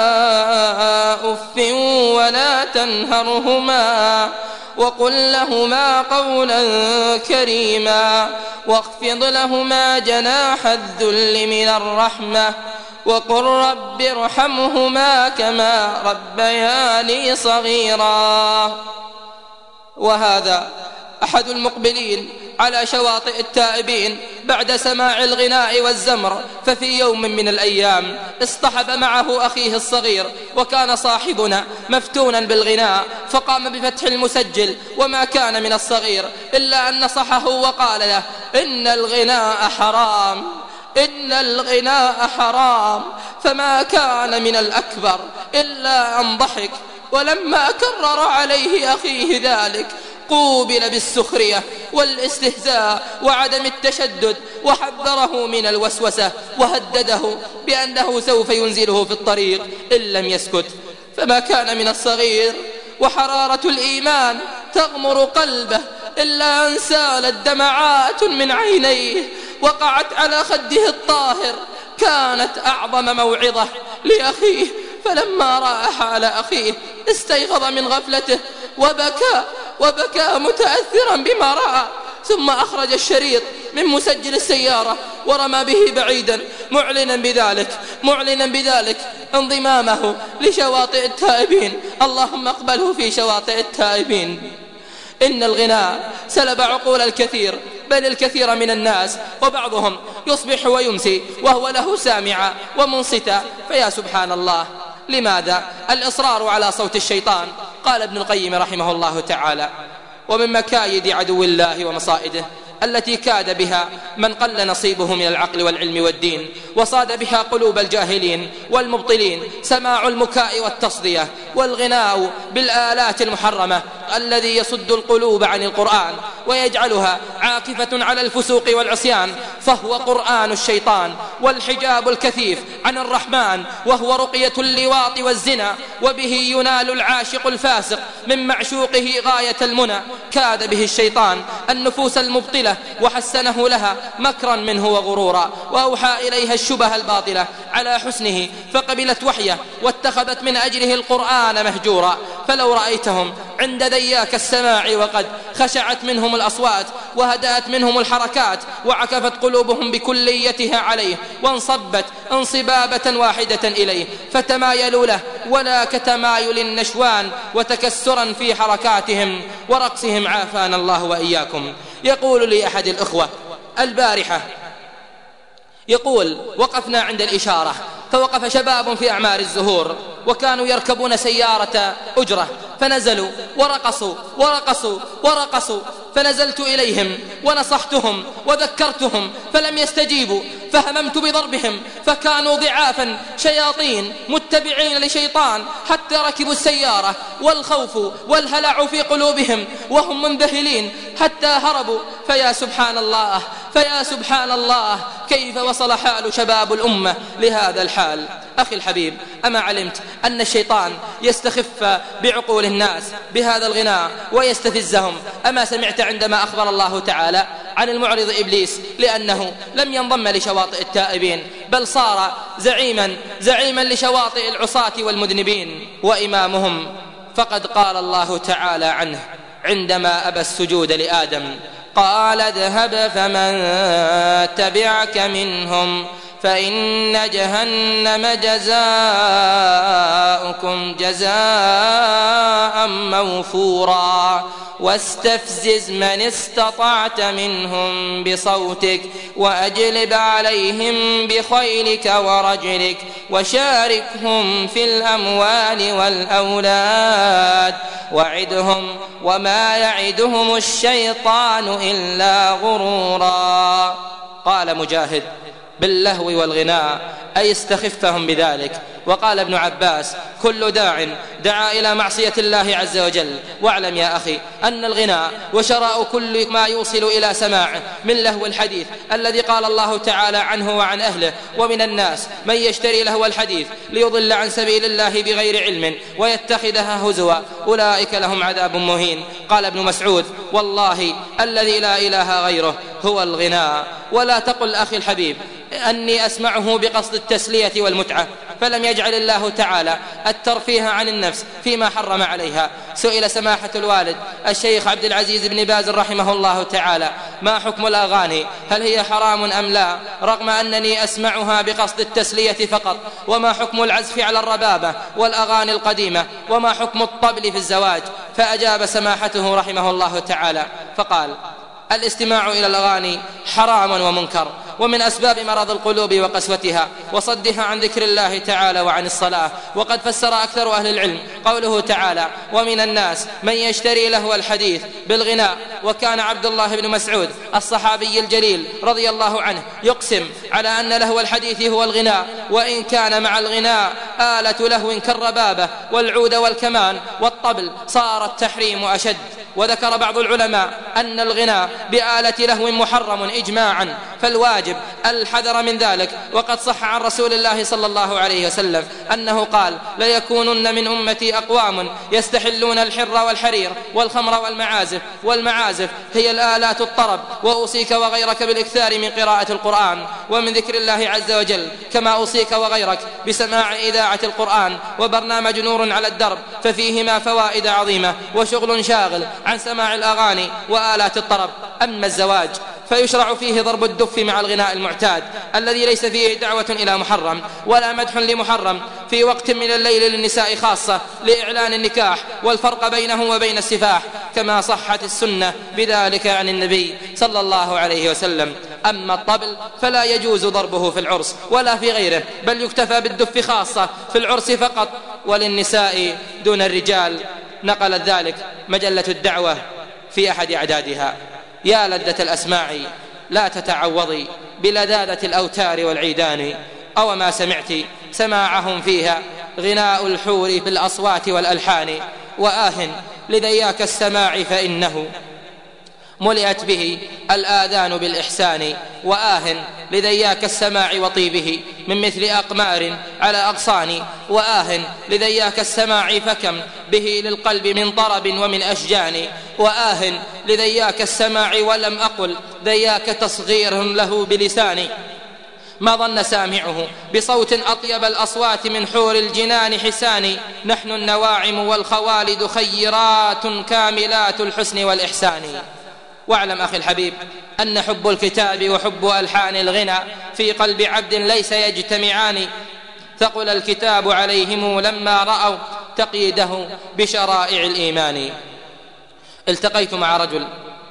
أف ولا تنهرهما وقل لهما قولا كريما واخفض لهما جناح الذل من الرحمة وقل رب ارحمهما كما ربياني صغيرا. وهذا أحد المقبلين على شواطئ التائبين بعد سماع الغناء والزمر، ففي يوم من الأيام اصطحب معه أخيه الصغير، وكان صاحبنا مفتونا بالغناء، فقام بفتح المسجل وما كان من الصغير إلا أن نصحه وقال له إن الغناء حرام، فما كان من الأكبر إلا أن ضحك. ولما كرر عليه أخيه ذلك قوبل بالسخرية والاستهزاء وعدم التشدد، وحذره من الوسوسة وهدده بأنه سوف ينزله في الطريق إن لم يسكت. فما كان من الصغير وحرارة الإيمان تغمر قلبه إلا أن سالت دمعات من عينيه وقعت على خده الطاهر، كانت أعظم موعظة لأخيه. فلما رأى حال أخيه استيقظ من غفلته وبكى متأثرا بما رأى، ثم أخرج الشريط من مسجل السيارة ورمى به بعيدا معلنا بذلك انضمامه لشواطئ التائبين. اللهم اقبله في شواطئ التائبين. إن الغناء سلب عقول الكثير، بل الكثير من الناس، وبعضهم يصبح ويمسي وهو له سامعا ومنصتا. فيا سبحان الله، لماذا الإصرار على صوت الشيطان؟ قال ابن القيم رحمه الله تعالى: ومن مكايد عدو الله ومصائده التي كاد بها من قل نصيبه من العقل والعلم والدين وصاد بها قلوب الجاهلين والمبطلين سماع المكاء والتصدية والغناء بالآلات المحرمة الذي يصد القلوب عن القرآن ويجعلها عاكفة على الفسوق والعصيان، فهو قرآن الشيطان والحجاب الكثيف عن الرحمن، وهو رقية اللواط والزنا، وبه ينال العاشق الفاسق من معشوقه غاية المنى. كاد به الشيطان النفوس المبطلة وحسنه لها مكرا منه وغرورا، وأوحى إليها الشبه الباطلة على حسنه فقبلت وحيه واتخذت من أجله القرآن مهجورا. فلو رأيتهم عند ذياك السماع وقد خشعت منهم الأصوات وهدأت منهم الحركات وعكفت قلوبهم بكليتها عليه وانصبت انصبابة واحدة إليه، فتمايلوا له ولا كتمايل النشوان وتكسرا في حركاتهم ورقصهم، عافانا الله وإياكم. يقول لي أحد الأخوة البارحة، يقول: وقفنا عند الإشارة فوقف شباب في أعمار الزهور وكانوا يركبون سيارة أجرة، فنزلوا ورقصوا فنزلت إليهم ونصحتهم وذكرتهم فلم يستجيبوا، فهممت بضربهم فكانوا ضعافا شياطين متبعين لشيطان، حتى ركبوا السيارة والخوف والهلع في قلوبهم وهم منذهلين حتى هربوا. فيا سبحان الله، فيا سبحان الله، كيف وصل حال شباب الأمة لهذا الحال؟ أخي الحبيب، أما علمت أن الشيطان يستخف بعقول الناس بهذا الغناء ويستفزهم؟ أما سمعت عندما أخبر الله تعالى عن المعرض إبليس لأنه لم ينضم لشواطئ التائبين، بل صار زعيما لشواطئ العصاة والمذنبين وإمامهم؟ فقد قال الله تعالى عنه عندما أبى السجود لآدم: قال اذهب فمن تبعك منهم فإن جهنم جزاؤكم جزاء موفورا واستفزز من استطعت منهم بصوتك وأجلب عليهم بخيلك ورجلك وشاركهم في الأموال والأولاد وعدهم وما يعدهم الشيطان إلا غرورا. قال مجاهد: باللهو والغناء، أي استخفهم بذلك. وقال ابن عباس: كل داع دعا إلى معصية الله عز وجل. واعلم يا أخي أن الغناء وشراء كل ما يوصل إلى سماعه من لهو الحديث الذي قال الله تعالى عنه وعن أهله: ومن الناس من يشتري لهو الحديث ليضل عن سبيل الله بغير علم ويتخذها هزوا أولئك لهم عذاب مهين. قال ابن مسعود: والله الذي لا إله غيره هو الغناء. ولا تقل أخي الحبيب أني أسمعه بقصد التسلية والمتعة، فلم يجعل الله تعالى الترفيه عن النفس فيما حرم عليها. سئل سماحة الوالد الشيخ عبد العزيز بن باز رحمه الله تعالى: ما حكم الأغاني؟ هل هي حرام أم لا؟ رغم أنني أسمعها بقصد التسلية فقط. وما حكم العزف على الربابة والأغاني القديمة؟ وما حكم الطبل في الزواج؟ فأجاب سماحته رحمه الله تعالى فقال: الاستماع إلى الأغاني حرام ومنكر، ومن أسباب مرض القلوب وقسوتها وصدها عن ذكر الله تعالى وعن الصلاة. وقد فسر أكثر أهل العلم قوله تعالى: ومن الناس من يشتري لهو الحديث بالغناء. وكان عبد الله بن مسعود الصحابي الجليل رضي الله عنه يقسم على أن لهو الحديث هو الغناء، وإن كان مع الغناء آلة لهو كالربابة والعود والكمان والطبل صار التحريم أشد. وذكر بعض العلماء أن الغناء بآلة لهو محرم إجماعا، فالواجب الحذر من ذلك. وقد صح عن رسول الله صلى الله عليه وسلم أنه قال: ليكونن من أمتي أقوام يستحلون الحر والحرير والخمر والمعازف هي الآلات الطرب. وأوصيك وغيرك بالإكثار من قراءة القرآن ومن ذكر الله عز وجل، كما أوصيك وغيرك بسماع إذاعة القرآن وبرنامج نور على الدرب، ففيهما فوائد عظيمة وشغل شاغل عن سماع الأغاني وآلات الطرب. أما الزواج فيشرع فيه ضرب الدف مع الغناء المعتاد الذي ليس فيه دعوة إلى محرم ولا مدح لمحرم، في وقت من الليل للنساء خاصة لإعلان النكاح والفرق بينه وبين السفاح، كما صحت السنة بذلك عن النبي صلى الله عليه وسلم. أما الطبل فلا يجوز ضربه في العرس ولا في غيره، بل يكتفى بالدف خاصة في العرس فقط وللنساء دون الرجال. نقلت ذلك مجلة الدعوة في أحد أعدادها. يا لذة الأسماع لا تتعوضي بلذاذة الأوتار والعيدان، أو ما سمعت سماعهم فيها غناء الحور في الأصوات والألحان. وآه لذياك السماع فإنه ملئت به الآذان بالإحسان. وآه لذياك السماع وطيبه من مثل أقمار على أغصان. وآه لذياك السماع فكم به للقلب من طرب ومن أشجان. وآه لذياك السماع ولم أقل ذياك تصغير له بلساني. ما ظن سامعه بصوت أطيب الأصوات من حور الجنان حسان. نحن النواعم والخوالد خيرات كاملات الحسن والإحسان. واعلم أخي الحبيب أن حب الكتاب وحب ألحان الغنى في قلب عبد ليس يجتمعان. ثقل الكتاب عليهم لما رأوا تقييده بشرائع الإيمان. التقيت مع رجل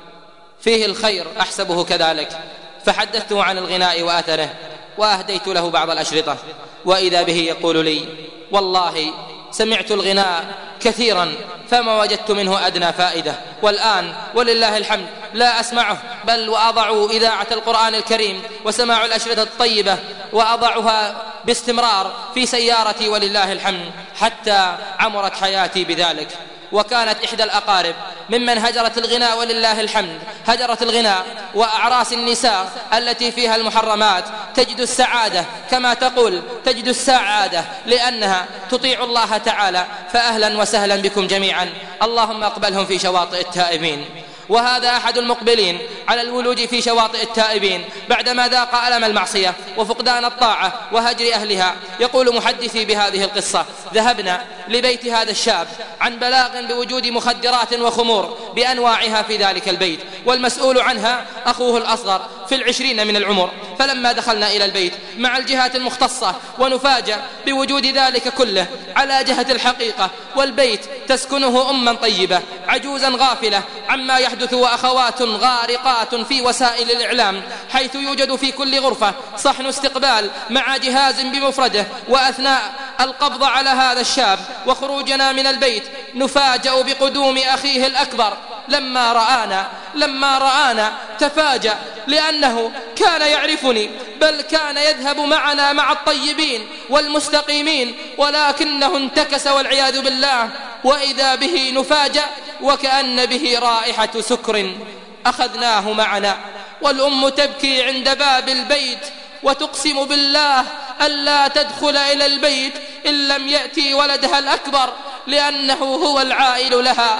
فيه الخير أحسبه كذلك، فحدثته عن الغناء وأثره وأهديت له بعض الأشرطة، وإذا به يقول لي: والله سمعت الغناء كثيرا فما وجدت منه أدنى فائدة، والآن ولله الحمد لا أسمعه، بل وأضع إذاعة القرآن الكريم وسماع الأشرطة الطيبة وأضعها باستمرار في سيارتي ولله الحمد حتى عمرت حياتي بذلك. وكانت إحدى الأقارب ممن هجرت الغناء ولله الحمد، هجرت الغناء وأعراس النساء التي فيها المحرمات، تجد السعادة كما تقول تجد السعادة لأنها تطيع الله تعالى. فأهلا وسهلا بكم جميعا، اللهم أقبلهم في شواطئ التائبين. وهذا أحد المقبلين على الولوج في شواطئ التائبين بعدما ذاق ألم المعصية وفقدان الطاعة وهجر أهلها. يقول محدثي بهذه القصة: ذهبنا لبيت هذا الشاب عن بلاغ بوجود مخدرات وخمور بأنواعها في ذلك البيت، والمسؤول عنها أخوه الأصغر في 20 من العمر. فلما دخلنا إلى البيت مع الجهات المختصة ونفاجأ بوجود ذلك كله على جهة الحقيقة، والبيت تسكنه أما طيبة عجوزا غافلة عما يحدث، وأخوات غارقات في وسائل الإعلام، حيث يوجد في كل غرفة صحن استقبال مع جهاز بمفرده. وأثناء القبض على هذا الشاب وخروجنا من البيت نفاجأ بقدوم أخيه الأكبر. لما رآنا تفاجأ لأنه كان يعرفني، بل كان يذهب معنا مع الطيبين والمستقيمين، ولكنه انتكس والعياذ بالله. وإذا به نفاجأ وكأن به رائحة سكر. أخذناه معنا والأم تبكي عند باب البيت وتقسم بالله ألا تدخل إلى البيت إن لم يأتي ولدها الأكبر، لأنه هو العائل لها.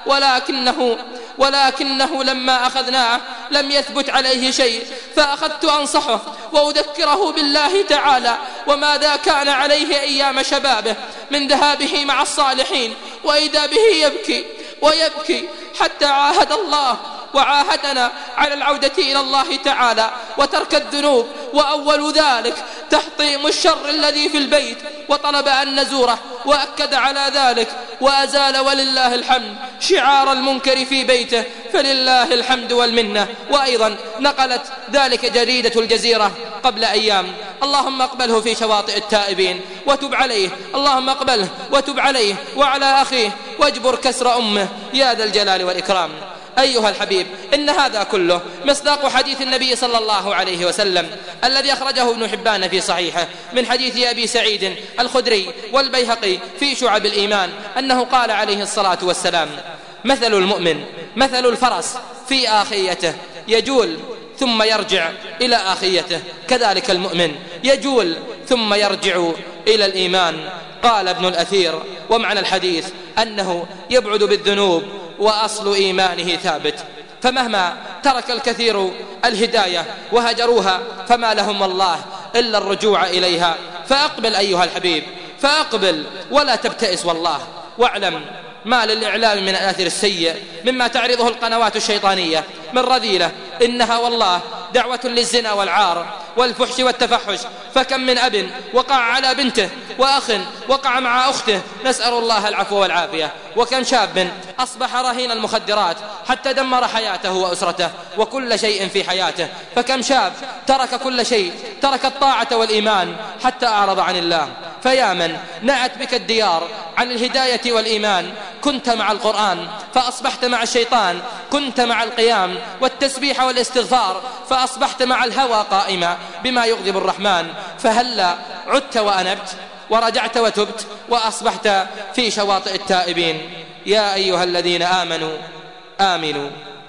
ولكنه لما أخذناه لم يثبت عليه شيء، فأخذت أنصحه وأذكره بالله تعالى وماذا كان عليه أيام شبابه من ذهابه مع الصالحين. وإذا به يبكي ويبكي حتى عاهد الله وعاهدنا على العودة إلى الله تعالى وترك الذنوب، وأول ذلك تحطيم الشر الذي في البيت، وطلب أن نزوره وأكد على ذلك وأزال ولله الحمد شعار المنكر في بيته، فلله الحمد والمنة. وأيضا نقلت ذلك جريدة الجزيرة قبل أيام: اللهم اقبله في شواطئ التائبين وتب عليه، اللهم اقبله وتب عليه وعلى أخيه واجبر كسر أمه يا ذا الجلال والإكرام. أيها الحبيب، إن هذا كله مصداق حديث النبي صلى الله عليه وسلم الذي أخرجه ابن حبان في صحيحه من حديث أبي سعيد الخدري والبيهقي في شعب الإيمان أنه قال عليه الصلاة والسلام: مثل المؤمن مثل الفرس في آخيته يجول ثم يرجع إلى آخيته، كذلك المؤمن يجول ثم يرجع إلى الإيمان. قال ابن الأثير: ومعنى الحديث أنه يبعد بالذنوب وأصل إيمانه ثابت. فمهما ترك الكثير الهداية وهجروها فما لهم والله إلا الرجوع إليها. فأقبل أيها الحبيب، فأقبل ولا تبتئس والله، واعلم ما للإعلام من الآثر السيء مما تعرضه القنوات الشيطانية من رذيلة، إنها والله دعوة للزنا والعار والفحش والتفحش. فكم من أب وقع على بنته، وأخ وقع مع أخته، نسأل الله العفو والعافية. وكم شاب أصبح رهين المخدرات حتى دمر حياته وأسرته وكل شيء في حياته. فكم شاب ترك كل شيء، ترك الطاعة والإيمان حتى أعرض عن الله. فيا من نأت بك الديار عن الهداية والإيمان، كنت مع القرآن فأصبحت مع الشيطان، كنت مع القيام والتسبيح والاستغفار فأصبحت مع الهوى قائما بما يغضب الرحمن. فهلا عدت وأنبت ورجعت وتبت وأصبحت في شواطئ التائبين. يا أيها الذين آمنوا آمنوا.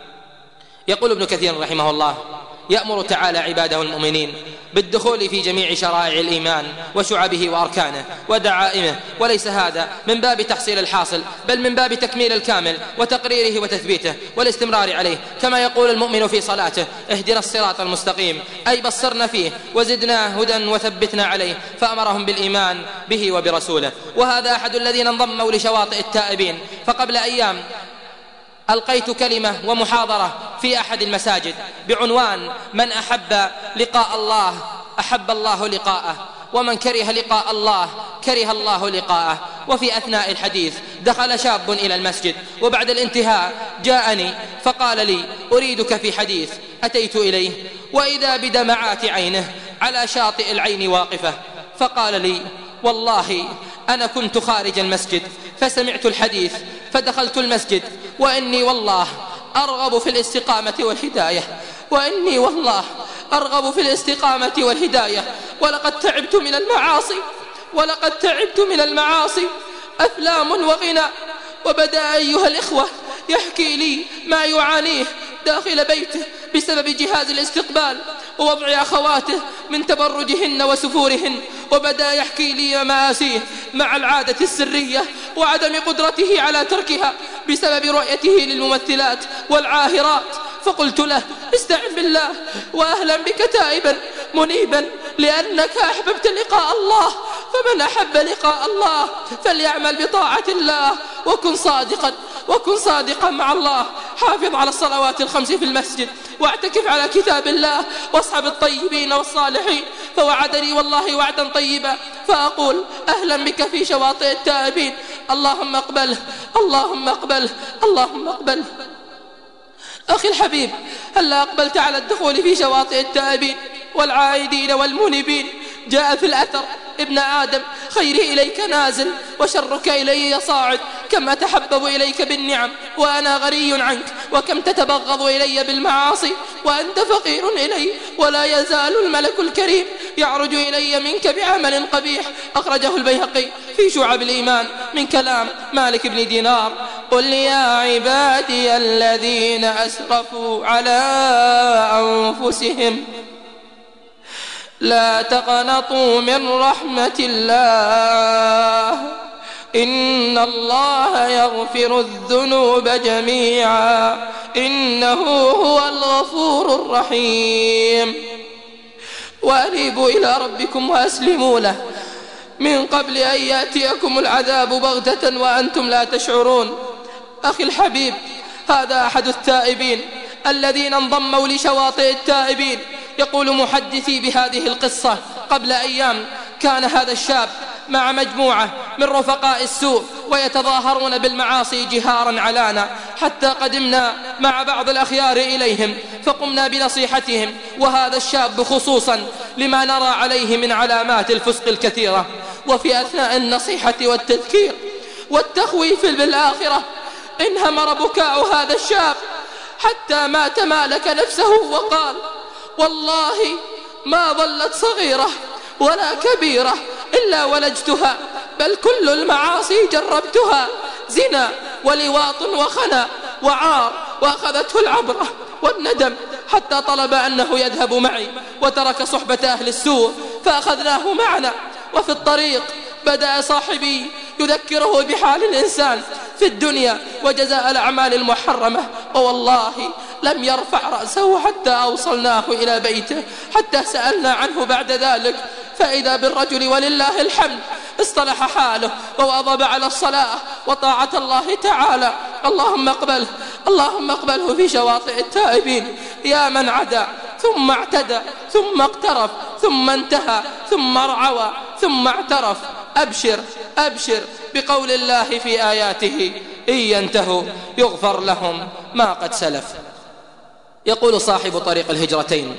يقول ابن كثير رحمه الله: يأمر تعالى عباده المؤمنين بالدخول في جميع شرائع الإيمان وشعبه وأركانه ودعائمه، وليس هذا من باب تحصيل الحاصل، بل من باب تكميل الكامل وتقريره وتثبيته والاستمرار عليه. كما يقول المؤمن في صلاته: اهدنا الصراط المستقيم، أي بصرنا فيه وزدنا هدى وثبتنا عليه. فأمرهم بالإيمان به وبرسوله. وهذا أحد الذين انضموا لشواطئ التائبين. فقبل أيام ألقيت كلمة ومحاضرة في أحد المساجد بعنوان: من أحب لقاء الله أحب الله لقاءه، ومن كره لقاء الله كره الله لقاءه. وفي أثناء الحديث دخل شاب إلى المسجد، وبعد الانتهاء جاءني فقال لي: أريدك في حديث. أتيت إليه وإذا بدمعات عينه على شاطئ العين واقفة، فقال لي: والله أنا كنت خارج المسجد فسمعت الحديث فدخلت المسجد، وإني والله أرغب في الاستقامة والهداية، وإني والله أرغب في الاستقامة والهداية، ولقد تعبت من المعاصي، ولقد تعبت من المعاصي، أفلام وغنى. وبدأ أيها الإخوة يحكي لي ما يعانيه داخل بيته بسبب جهاز الاستقبال ووضع أخواته من تبرجهن وسفورهن، وبدأ يحكي لي مآسيه مع العادة السرية وعدم قدرته على تركها بسبب رؤيته للممثلات والعاهرات. فقلت له استعن بالله وأهلا بك تائبا منيبا، لأنك أحببت لقاء الله، فمن أحب لقاء الله فليعمل بطاعة الله، وكن صادقا مع الله. حافظ على الصلوات الخمس في المسجد، واعتكف على كتاب الله، واصحب الطيبين والصالحين. فوعدني والله وعدا طيبا، فأقول أهلا بك في شواطئ التائبين. اللهم اقبله، اللهم اقبله، اللهم اقبله. أخي الحبيب، هلا أقبلت على الدخول في شواطئ التائبين والعائدين والمنيبين؟ جاء في الأثر ابن آدم خيري إليك نازل وشرك إلي صاعد، كم أتحبب إليك بالنعم وأنا غني عنك، وكم تتبغض إلي بالمعاصي وأنت فقير إلي، ولا يزال الملك الكريم يعرج إلي منك بعمل قبيح. أخرجه البيهقي في شعب الإيمان من كلام مالك بن دينار. قل يا عبادي الذين أسرفوا على أنفسهم لا تقنطوا من رحمة الله، إن الله يغفر الذنوب جميعا، إنه هو الغفور الرحيم. وأنيبوا إلى ربكم وأسلموا له من قبل أن يأتيكم العذاب بغتة وأنتم لا تشعرون. أخي الحبيب، هذا أحد التائبين الذين انضموا لشواطئ التائبين. يقول محدثي بهذه القصة: قبل أيام كان هذا الشاب مع مجموعة من رفقاء السوء ويتظاهرون بالمعاصي جهارا علانا، حتى قدمنا مع بعض الأخيار إليهم فقمنا بنصيحتهم، وهذا الشاب خصوصا لما نرى عليه من علامات الفسق الكثيرة. وفي أثناء النصيحة والتذكير والتخويف بالآخرة انهمر بكاء هذا الشاب حتى ما تمالك نفسه وقال: والله ما ظلت صغيرة ولا كبيرة إلا ولجتها، بل كل المعاصي جربتها، زنا ولواط وخنا وعار، وأخذته العبرة والندم حتى طلب أنه يذهب معي وترك صحبة أهل السوء، فأخذناه معنا. وفي الطريق بدأ صاحبي يذكره بحال الإنسان في الدنيا وجزاء الأعمال المحرمة، ووالله لم يرفع رأسه حتى أوصلناه إلى بيته، حتى سألنا عنه بعد ذلك، فإذا بالرجل ولله الحمد اصطلح حاله وواظب على الصلاة وطاعة الله تعالى. اللهم اقبله، اللهم اقبله في شواطئ التائبين. يا من عدا ثم اعتدى ثم اقترف ثم انتهى ثم رعوى ثم اعترف، أبشر أبشر بقول الله في آياته: إن ينتهوا يغفر لهم ما قد سلف. يقول صاحب طريق الهجرتين: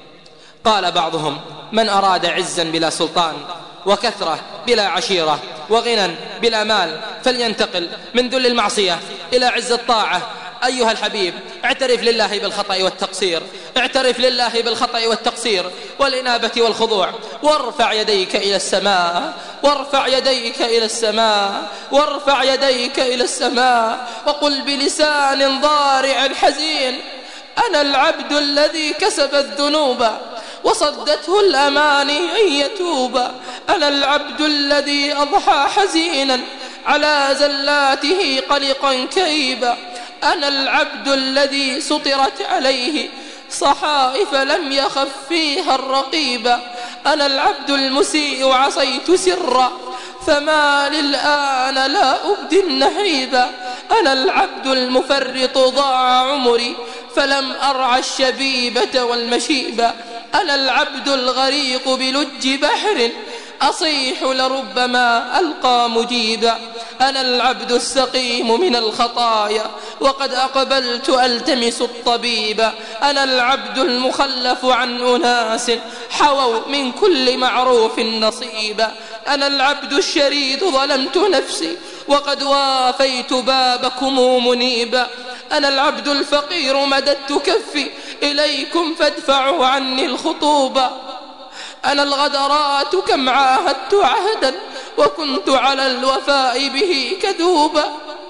قال بعضهم: من أراد عزا بلا سلطان وكثرة بلا عشيرة وغنى بلا مال فلينتقل من ذل المعصية إلى عز الطاعة. أيها الحبيب، اعترف لله بالخطأ والتقصير، اعترف لله بالخطأ والتقصير والإنابة والخضوع، وارفع يديك إلى السماء، وارفع يديك إلى السماء، وارفع يديك إلى السماء، وقل بلسان ضارع حزين: أنا العبد الذي كسب الذنوب وصدته الأماني أن يتوب، أنا العبد الذي أضحى حزينا على زلاته قلقا كئيبا، أنا العبد الذي سطرت عليه صحائف لم يخف فيها الرقيب، أنا العبد المسيء عصيت سرا فما للآن لا أبدي النحيب، أنا العبد المفرط ضاع عمري فلم أرعى الشبيبة والمشيب، أنا العبد الغريق بلج بحر أصيح لربما ألقى مجيبا، أنا العبد السقيم من الخطايا وقد أقبلت ألتمس الطبيب، أنا العبد المخلف عن أناس حووا من كل معروف نصيبا، أنا العبد الشريد ظلمت نفسي وقد وافيت بابكم منيبا. أنا العبد الفقير مددت كفي إليكم فادفعوا عني الخطوبا. أنا الغدرات كم عاهدت عهدا وكنت على الوفاء به كذوبا.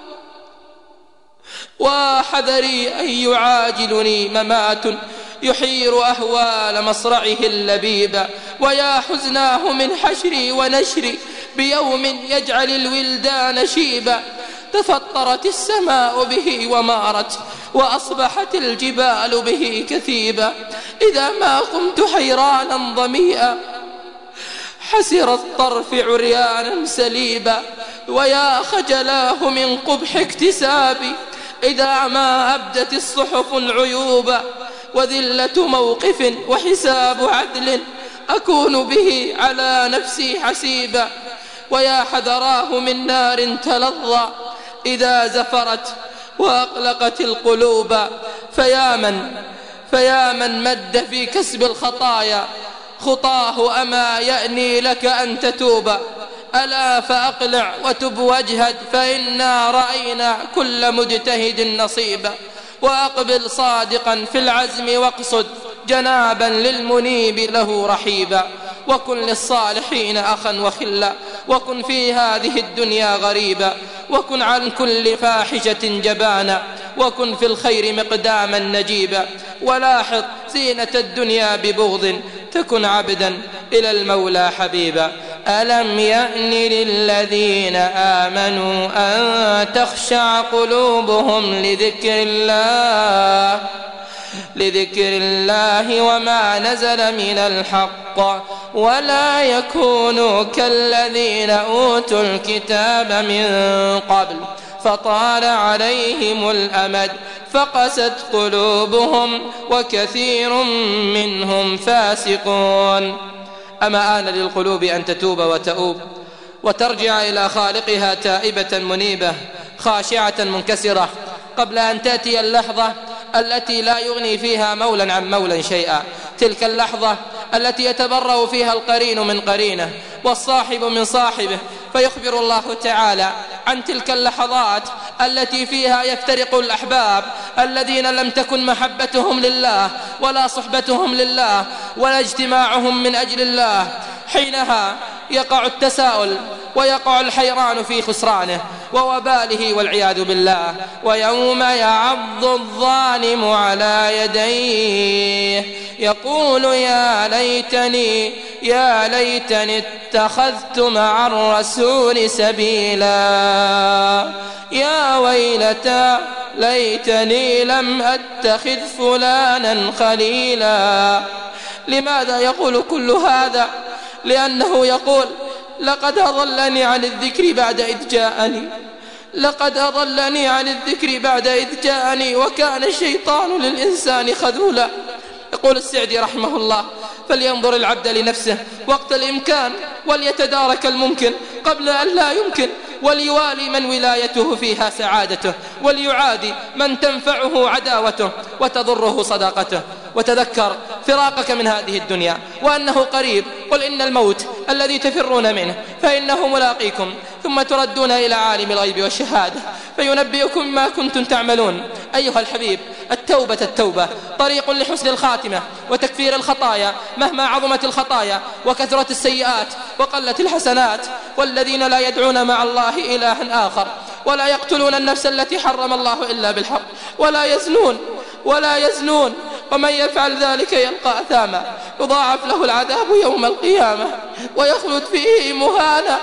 وحذري أن يعاجلني ممات يحير أهوال مصرعه اللبيب. ويا حزناه من حشري ونشري بيوم يجعل الولدان شيبا. تفطرت السماء به ومارت وأصبحت الجبال به كثيبا. إذا ما قمت حيرانا ظميئا حسر الطرف عريانا سليبا. ويا خجلاه من قبح اكتسابي إذا ما أبدت الصحف العيوب. وذلة موقف وحساب عدل أكون به على نفسي حسيبا. ويا حذراه من نار تلظى إذا زفرت وأقلقت القلوب. فيا من مد في كسب الخطايا خطاه أما يأني لك أن تتوب. ألا فأقلع وتب واجهد فإنا رأينا كل مجتهد نصيبا. وأقبل صادقا في العزم واقصد جنابا للمنيب له رحيبا. وكن للصالحين أخا وخلا وكن في هذه الدنيا غريبا. وكن عن كل فاحشة جبانا وكن في الخير مقداما نجيبا. ولاحظ زينة الدنيا ببغض تكن عبدا إلى المولى حبيبا. ألم يأن للذين آمنوا أن تخشع قلوبهم لذكر الله وما نزل من الحق ولا يكونوا كالذين أوتوا الكتاب من قبل فطال عليهم الأمد فقست قلوبهم وكثير منهم فاسقون. أما آن للقلوب أن تتوب وتؤوب وترجع إلى خالقها تائبة منيبة خاشعة منكسرة قبل أن تأتي اللحظة التي لا يغني فيها مولا عن مولا شيئا. تلك اللحظة التي يتبرأ فيها القرين من قرينه والصاحب من صاحبه. فيخبر الله تعالى عن تلك اللحظات التي فيها يفترق الأحباب الذين لم تكن محبتهم لله ولا صحبتهم لله ولا اجتماعهم من أجل الله. حينها يقع التساؤل ويقع الحيران في خسرانه ووباله والعياذ بالله. ويوم يعض الظالم على يديه يقول يا ليتني اتخذت مع الرسول سبيلا. يا ويلتى ليتني لم أتخذ فلانا خليلا. لماذا يقول كل هذا؟ لأنه يقول لقد أضلني عن الذكر بعد إذ جاءني وكان الشيطان للإنسان خذولا. يقول السعدي رحمه الله فلينظر العبد لنفسه وقت الإمكان وليتدارك الممكن قبل أن لا يمكن وليوالي من ولايته فيها سعادته وليعادي من تنفعه عداوته وتضره صداقته. وتذكر فراقك من هذه الدنيا وأنه قريب. قل إن الموت الذي تفرون منه فإنه ملاقيكم ثم تردون إلى عالم الغيب والشهادة فينبئكم ما كنتم تعملون. أيها الحبيب التوبة طريق لحسن الخاتمة وتكفير الخطايا مهما عظمت الخطايا وكثرت السيئات وقلت الحسنات. والذين لا يدعون مع الله إلها آخر ولا يقتلون النفس التي حرم الله إلا بالحق ولا يزنون ومن يفعل ذلك يلقى أثاما يضاعف له العذاب يوم القيامة ويخلد فيه مهانا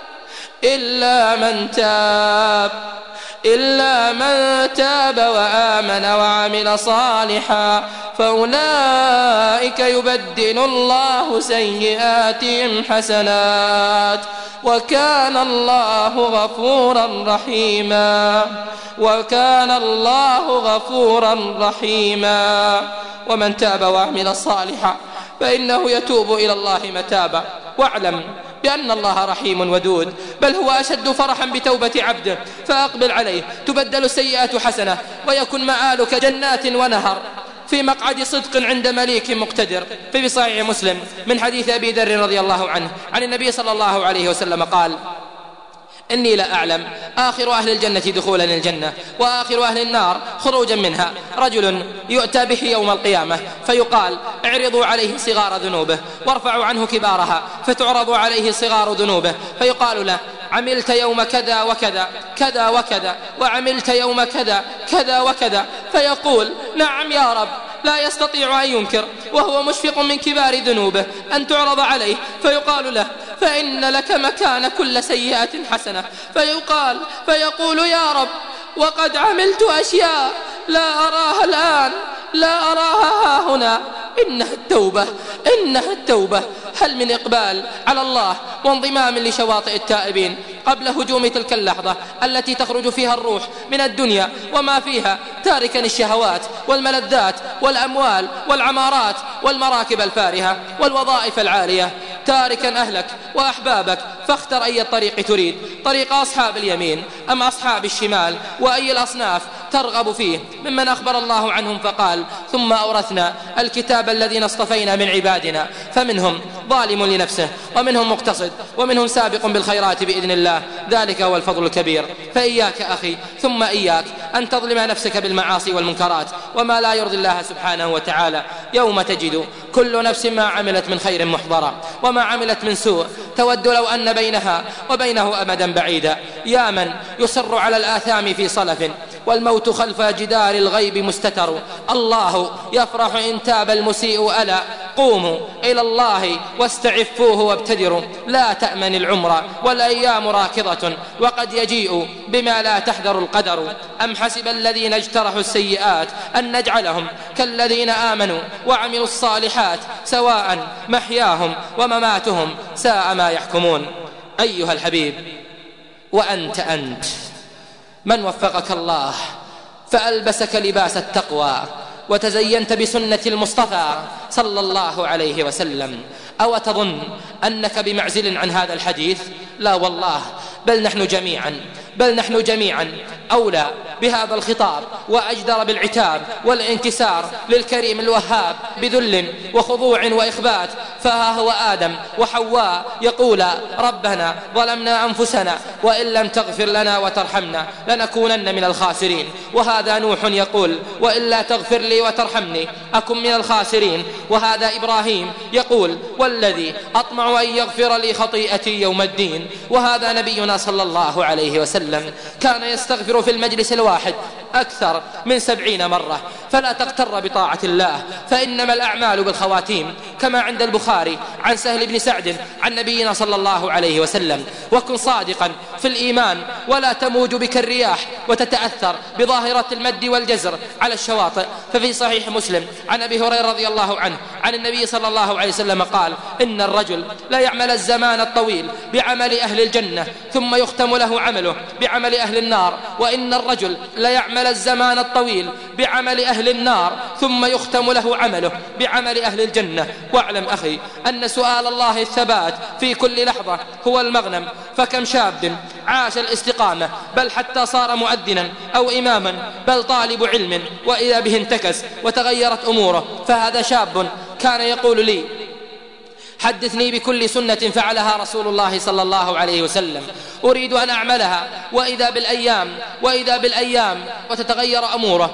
إلا من تاب وآمن وعمل صالحا فأولئك يبدل الله سيئاتهم حسنات وكان الله غفورا رحيما. ومن تاب وعمل صالحا فإنه يتوب إلى الله متابا. واعلم بأن الله رحيم ودود بل هو أشد فرحا بتوبة عبده فأقبل عليه تبدل السيئات حسنة ويكن مآلك جنات ونهر في مقعد صدق عند مليك مقتدر. في صحيح مسلم من حديث أبي ذر رضي الله عنه عن النبي صلى الله عليه وسلم قال: إني لا أعلم آخر أهل الجنة دخولا الجنة وآخر أهل النار خروجا منها رجل يؤتى به يوم القيامة فيقال: اعرضوا عليه صغار ذنوبه وارفعوا عنه كبارها، فتعرض عليه صغار ذنوبه فيقال له: عملت يوم كذا وكذا كذا وكذا، وعملت يوم كذا كذا وكذا، فيقول: نعم يا رب، لا يستطيع أن ينكر وهو مشفق من كبار ذنوبه أن تعرض عليه، فيقال له: فإن لك مكان كل سيئة حسنة، فيقول: يا رب، وقد عملت أشياء لا أراها الآن، لا أراها هنا. إنها التوبة. هل من إقبال على الله وانضمام لشواطئ التائبين قبل هجوم تلك اللحظة التي تخرج فيها الروح من الدنيا وما فيها، تاركا الشهوات والملذات والأموال والعمارات والمراكب الفارهة والوظائف العالية، تاركا أهلك وأحبابك، فاختر أي الطريق تريد، طريق أصحاب اليمين أم أصحاب الشمال، وأي الأصناف ترغب فيه ممن أخبر الله عنهم فقال: ثم أورثنا الكتاب الذين اصطفينا من عبادنا فمنهم ظالم لنفسه ومنهم مقتصد ومنهم سابق بالخيرات بإذن الله، ذلك هو الفضل الكبير. فإياك أخي ثم إياك أن تظلم نفسك بالمعاصي والمنكرات وما لا يرضي الله سبحانه وتعالى، يوم تجد كل نفس ما عملت من خير محضرا وما عملت من سوء تود لو أن بينها وبينه أمدا بعيدا. يا من يصر على الآثام في صلف والموت خلف جدار الغيب مستتر، الله يفرح إن تاب المسيء، ألا قوموا إلى الله واستعفوه وابتدروا، لا تأمن العمر والأيام راكضة وقد يجيء بما لا تحذر القدر. أم حسب الذين اجترحوا السيئات أن نجعلهم كالذين آمنوا وعملوا الصالحات سواء محياهم ومماتهم ساء ما يحكمون. أيها الحبيب، وأنت من وفقك الله فألبسك لباس التقوى وتزينت بسنة المصطفى صلى الله عليه وسلم، أو تظن أنك بمعزل عن هذا الحديث؟ لا والله، بل نحن جميعا أولى بهذا الخطاب وأجدر بالعتاب والانكسار للكريم الوهاب بذل وخضوع وإخبات. فها هو آدم وحواء يقول: ربنا ظلمنا أنفسنا وإن لم تغفر لنا وترحمنا لنكونن من الخاسرين. وهذا نوح يقول: وإلا تغفر لي وترحمني أكن من الخاسرين. وهذا إبراهيم يقول: والذي أطمع أن يغفر لي خطيئتي يوم الدين. وهذا نبينا صلى الله عليه وسلم كان يستغفر في المجلس الواحد أكثر من 70 مرة. فلا تغتر بطاعة الله، فإنما الأعمال بالخواتيم، كما عند البخاري عن سهل بن سعد عن نبينا صلى الله عليه وسلم: وكن صادقا في الإيمان ولا تموج بك الرياح وتتأثر بظاهرة المد والجزر على الشواطئ. ففي صحيح مسلم عن أبي هريرة رضي الله عنه عن النبي صلى الله عليه وسلم قال: إن الرجل لا يعمل الزمان الطويل بعمل أهل الجنة ثم يختم له عمله بعمل أهل النار، وإن الرجل لا يعمل الزمان الطويل بعمل أهل النار ثم يختم له عمله بعمل أهل الجنة. واعلم أخي أن سؤال الله الثبات في كل لحظة هو المغنم. فكم شاب عاش الاستقامة بل حتى صار مؤذنا أو إماما بل طالب علم، وإذا به انتكس وتغيرت أموره. فهذا شاب كان يقول لي: حدثني بكل سنة فعلها رسول الله صلى الله عليه وسلم، أريد أن أعملها. وإذا بالأيام وتتغير أموره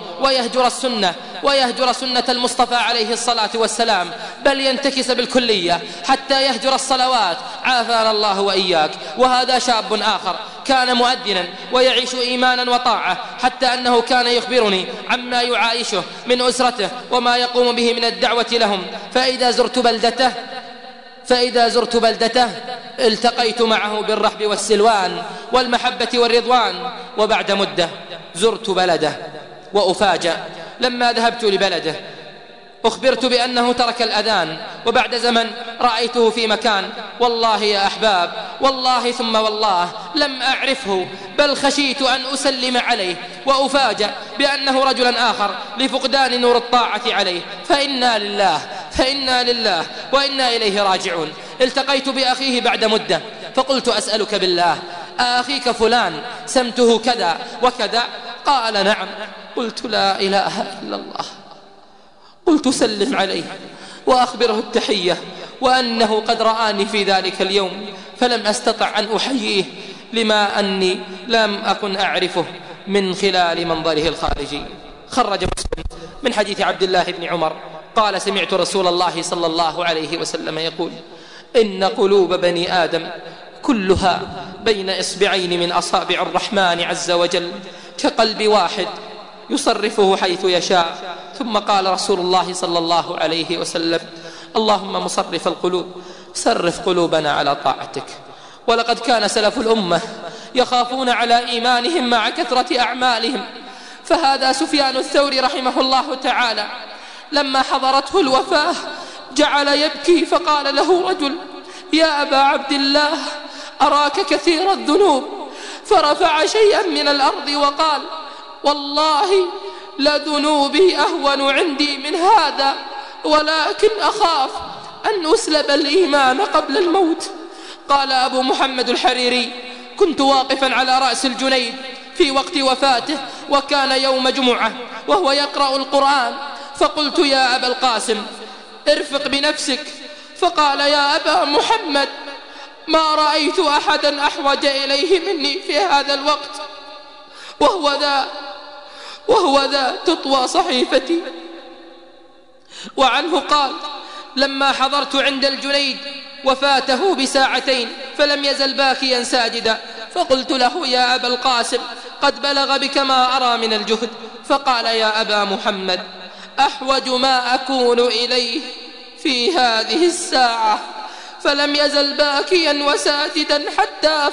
ويهجر سنة المصطفى عليه الصلاة والسلام، بل ينتكس بالكلية حتى يهجر الصلوات، عافانا الله وإياك. وهذا شاب آخر كان مؤذنا ويعيش إيمانا وطاعة، حتى أنه كان يخبرني عما يعايشه من أسرته وما يقوم به من الدعوة لهم. فإذا زرت بلدته التقيت معه بالرحب والسلوان والمحبة والرضوان. وبعد مدة زرت بلده وأفاجأ لما ذهبت لبلده أخبرت بأنه ترك الأذان، وبعد زمن رأيته في مكان، والله يا أحباب، والله ثم والله لم أعرفه، بل خشيت أن أسلم عليه وأفاجأ بأنه رجلا آخر لفقدان نور الطاعة عليه. فإنا لله وإنا إليه راجعون. التقيت بأخيه بعد مدة فقلت: أسألك بالله، أخيك فلان سمته كذا وكذا؟ قال: نعم. قلت: لا إله إلا الله، قلت سلم عليه وأخبره التحية وأنه قد رآني في ذلك اليوم، فلم أستطع أن أحييه لما أني لم أكن أعرفه من خلال منظره الخارجي. خرج مسلم من حديث عبد الله بن عمر قال: سمعت رسول الله صلى الله عليه وسلم يقول: إن قلوب بني آدم كلها بين إصبعين من أصابع الرحمن عز وجل كقلب واحد يصرفه حيث يشاء. ثم قال رسول الله صلى الله عليه وسلم: اللهم مصرف القلوب صرف قلوبنا على طاعتك. ولقد كان سلف الأمة يخافون على إيمانهم مع كثرة أعمالهم، فهذا سفيان الثوري رحمه الله تعالى لما حضرته الوفاة جعل يبكي، فقال له رجل: يا أبا عبد الله، أراك كثير الذنوب. فرفع شيئا من الأرض وقال: والله لذنوبي أهون عندي من هذا، ولكن أخاف أن أسلب الإيمان قبل الموت. قال أبو محمد الحريري: كنت واقفا على رأس الجنيد في وقت وفاته، وكان يوم جمعة وهو يقرأ القرآن، فقلت: يا أبا القاسم ارفق بنفسك. فقال: يا أبا محمد، ما رأيت أحدا أحوج إليه مني في هذا الوقت، وهو ذا تطوى صحيفتي. وعنه قال: لما حضرت عند الجنيد وفاته بساعتين فلم يزل باكيا ساجدا، فقلت له: يا أبا القاسم، قد بلغ بك ما أرى من الجهد. فقال: يا أبا محمد، أحوج ما أكون إليه في هذه الساعة. فلم يزل باكيا وساجدا حتى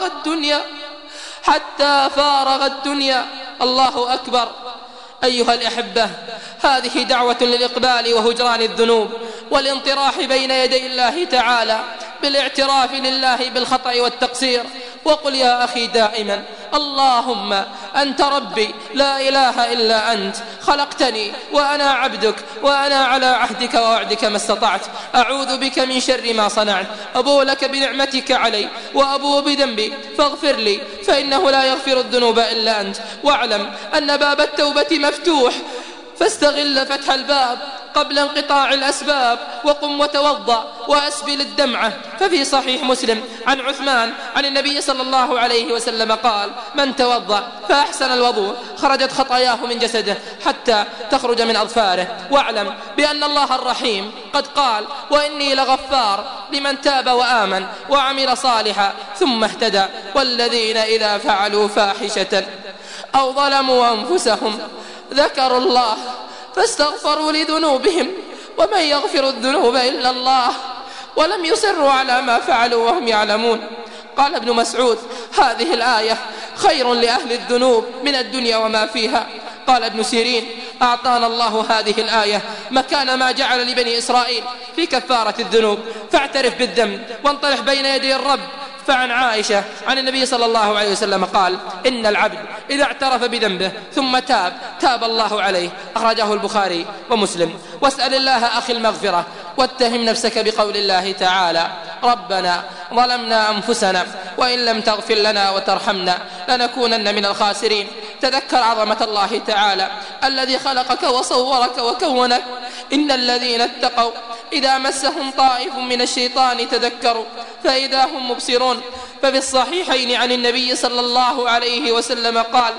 فارغ الدنيا. الله أكبر. أيها الأحبة، هذه دعوة للإقبال وهجران الذنوب والانطراح بين يدي الله تعالى بالاعتراف لله بالخطأ والتقصير. وقل يا أخي دائما: اللهم أنت ربي لا إله إلا أنت، خلقتني وأنا عبدك، وأنا على عهدك ووعدك ما استطعت، أعوذ بك من شر ما صنعت، أبوء لك بنعمتك علي وأبوء بذنبي فاغفر لي، فإنه لا يغفر الذنوب إلا أنت. واعلم أن باب التوبة مفتوح، فاستغل فتح الباب قبل انقطاع الأسباب، وقم وتوضأ وأسبل الدمعة. ففي صحيح مسلم عن عثمان عن النبي صلى الله عليه وسلم قال: من توضأ فأحسن الوضوء خرجت خطاياه من جسده حتى تخرج من أظفاره. واعلم بأن الله الرحيم قد قال: وإني لغفار لمن تاب وآمن وعمل صالحا ثم اهتدى. والذين إذا فعلوا فاحشة أو ظلموا أنفسهم ذكروا الله فاستغفروا لذنوبهم ومن يغفر الذنوب إلا الله ولم يصروا على ما فعلوا وهم يعلمون. قال ابن مسعود: هذه الآية خير لأهل الذنوب من الدنيا وما فيها. قال ابن سيرين: أعطانا الله هذه الآية مكان ما جعل لبني إسرائيل في كفارة الذنوب، فاعترف بالذنب وانطرح بين يدي الرب. فعن عائشة عن النبي صلى الله عليه وسلم قال: إن العبد إذا اعترف بذنبه ثم تاب الله عليه. أخرجه البخاري ومسلم. واسأل الله أخي المغفرة، واتهم نفسك بقول الله تعالى: ربنا ظلمنا أنفسنا وإن لم تغفر لنا وترحمنا لنكونن من الخاسرين. تذكر عظمة الله تعالى الذي خلقك وصورك وكونك. إن الذين اتقوا إذا مسهم طائف من الشيطان تذكروا فإذا هم مبصرون. ففي الصحيحين عن النبي صلى الله عليه وسلم قال: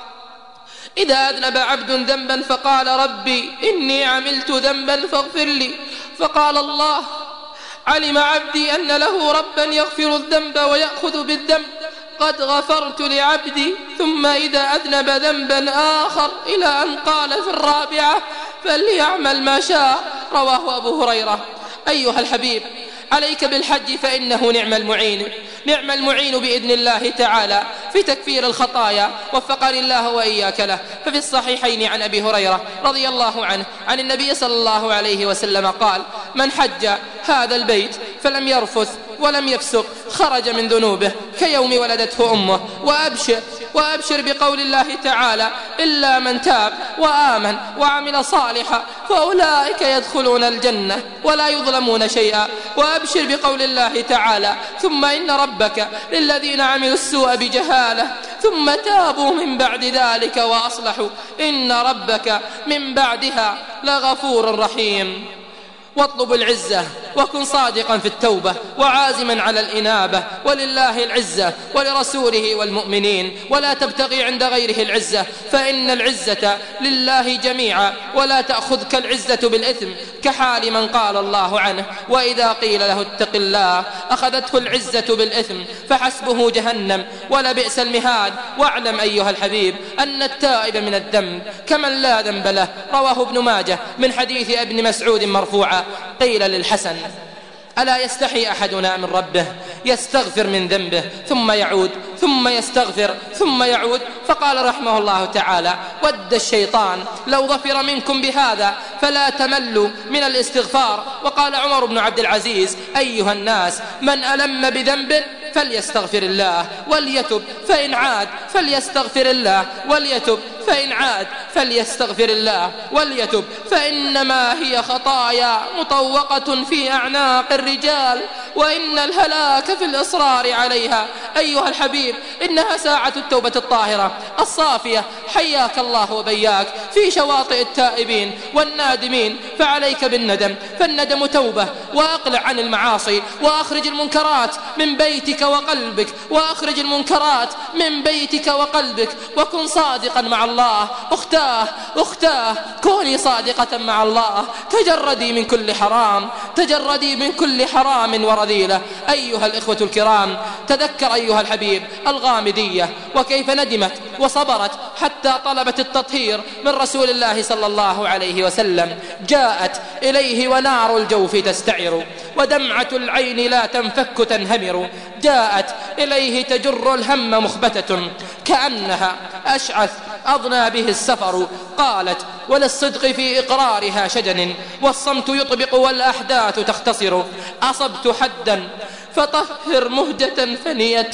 إذا أذنب عبد ذنبا فقال: ربي إني عملت ذنبا فاغفر لي، فقال الله: علم عبدي أن له ربا يغفر الذنب ويأخذ بالذنب، قد غفرت لعبدي. ثم إذا أذنب ذنبا آخر إلى أن قال في الرابعة: فليعمل ما شاء. رواه أبو هريرة. أيها الحبيب، عليك بالحج فإنه نعم المعين بإذن الله تعالى في تكفير الخطايا، وفقني الله وإياك له. ففي الصحيحين عن أبي هريرة رضي الله عنه عن النبي صلى الله عليه وسلم قال: من حج هذا البيت فلم يرفث ولم يفسق خرج من ذنوبه كيوم ولدته أمه. وأبشر بقول الله تعالى: إلا من تاب وآمن وعمل صالحا فأولئك يدخلون الجنة ولا يظلمون شيئا. وأبشر بقول الله تعالى: ثم إن ربك للذين عملوا السوء بجهالة ثم تابوا من بعد ذلك وأصلحوا إن ربك من بعدها لغفور رحيم. واطلب العزة وكن صادقا في التوبة وعازما على الإنابة، ولله العزة ولرسوله والمؤمنين، ولا تبتغي عند غيره العزة فإن العزة لله جميعا، ولا تأخذك العزة بالإثم كحال من قال الله عنه وإذا قيل له اتق الله أخذته العزة بالإثم فحسبه جهنم ولبئس المهاد. واعلم أيها الحبيب أن التائب من الذنب كمن لا ذنب له. رواه ابن ماجه من حديث ابن مسعود مرفوعا قيل للحسن ألا يستحي أحدنا من ربه يستغفر من ذنبه ثم يعود ثم يستغفر ثم يعود؟ فقال رحمه الله تعالى ود الشيطان لو ظفر منكم بهذا فلا تملوا من الاستغفار. وقال عمر بن عبد العزيز أيها الناس من ألم بذنب فليستغفر الله وليتب فإن عاد فليستغفر الله وليتب فإن عاد فليستغفر الله وليتب فإنما هي خطايا مطوقة في أعناق الرجال وإن الهلاك في الإصرار عليها. أيها الحبيب إنها ساعة التوبة الطاهرة الصافية حياك الله وبياك في شواطئ التائبين والنادمين، فعليك بالندم فالندم توبة. وأقلع عن المعاصي وأخرج المنكرات من بيتك وقلبك، وأخرج المنكرات من بيتك وقلبك، وكن صادقا مع الله. أختاه كوني صادقة مع الله، تجردي من كل حرام، تجردي من كل حرام ورذيلة. أيها الإخوة الكرام تذكر أيها الحبيب الغامدية وكيف ندمت وصبرت حتى طلبت التطهير من رسول الله صلى الله عليه وسلم. جاءت إليه ونار الجوف تستعر ودمعة العين لا تنفك تنهمر، جاءت إليه تجر الهم مخبتة كأنها أشعث أضنى به السفر. قالت وللصدق في إقرارها شجن والصمت يطبق والأحداث تختصر. أصبت حدا فطهر مهجة فنيت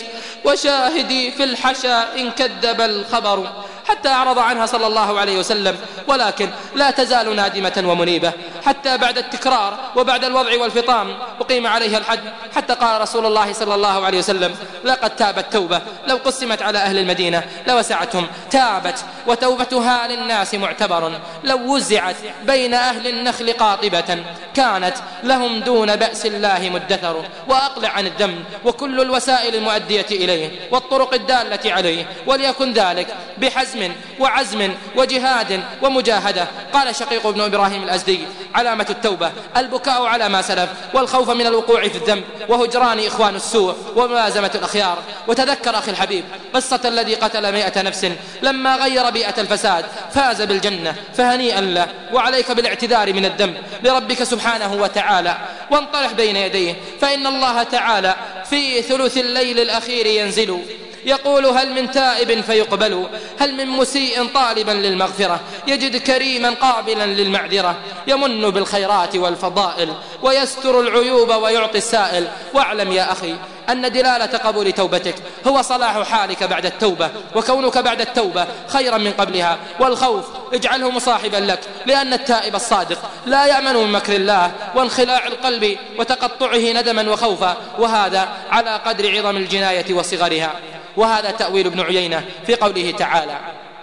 وشاهدي في الحشا إن كذب الخبر. حتى أعرض عنها صلى الله عليه وسلم، ولكن لا تزال نادمة ومنيبة حتى بعد التكرار وبعد الوضع والفطام أقيم عليها الحد، حتى قال رسول الله صلى الله عليه وسلم لقد تابت توبة لو قسمت على أهل المدينة لوسعتهم. تابت وتوبتها للناس معتبر، لو وزعت بين أهل النخل قاطبة كانت لهم دون بأس الله مدثر. وأقلع عن الذنب وكل الوسائل المؤدية إليه والطرق الدالة عليه، وليكن ذلك بحزم وعزم وجهاد ومجاهدة. قال شقيق بن إبراهيم الأزدي علامة التوبة البكاء على ما سلف والخوف من الوقوع في الذنب وهجران إخوان السوء وملازمة الأخيار. وتذكر أخي الحبيب قصة الذي قتل 100 نفس لما غير بيئة الفساد فاز بالجنة، فهنيئا له. وعليك بالاعتذار من الذنب لربك سبحانه وتعالى وانطرح بين يديه، فإن الله تعالى في ثلث الليل الأخير ينزل يقول هل من تائب فيقبل، هل من مسيء طالبا للمغفرة يجد كريما قابلا للمعذرة، يمن بالخيرات والفضائل ويستر العيوب ويعطي السائل. واعلم يا أخي أن دلالة قبول توبتك هو صلاح حالك بعد التوبة وكونك بعد التوبة خيرا من قبلها. والخوف اجعله مصاحبا لك، لأن التائب الصادق لا يأمن من مكر الله وانخلاع القلب وتقطعه ندما وخوفا، وهذا على قدر عظم الجناية وصغرها. وهذا تأويل ابن عيينة في قوله تعالى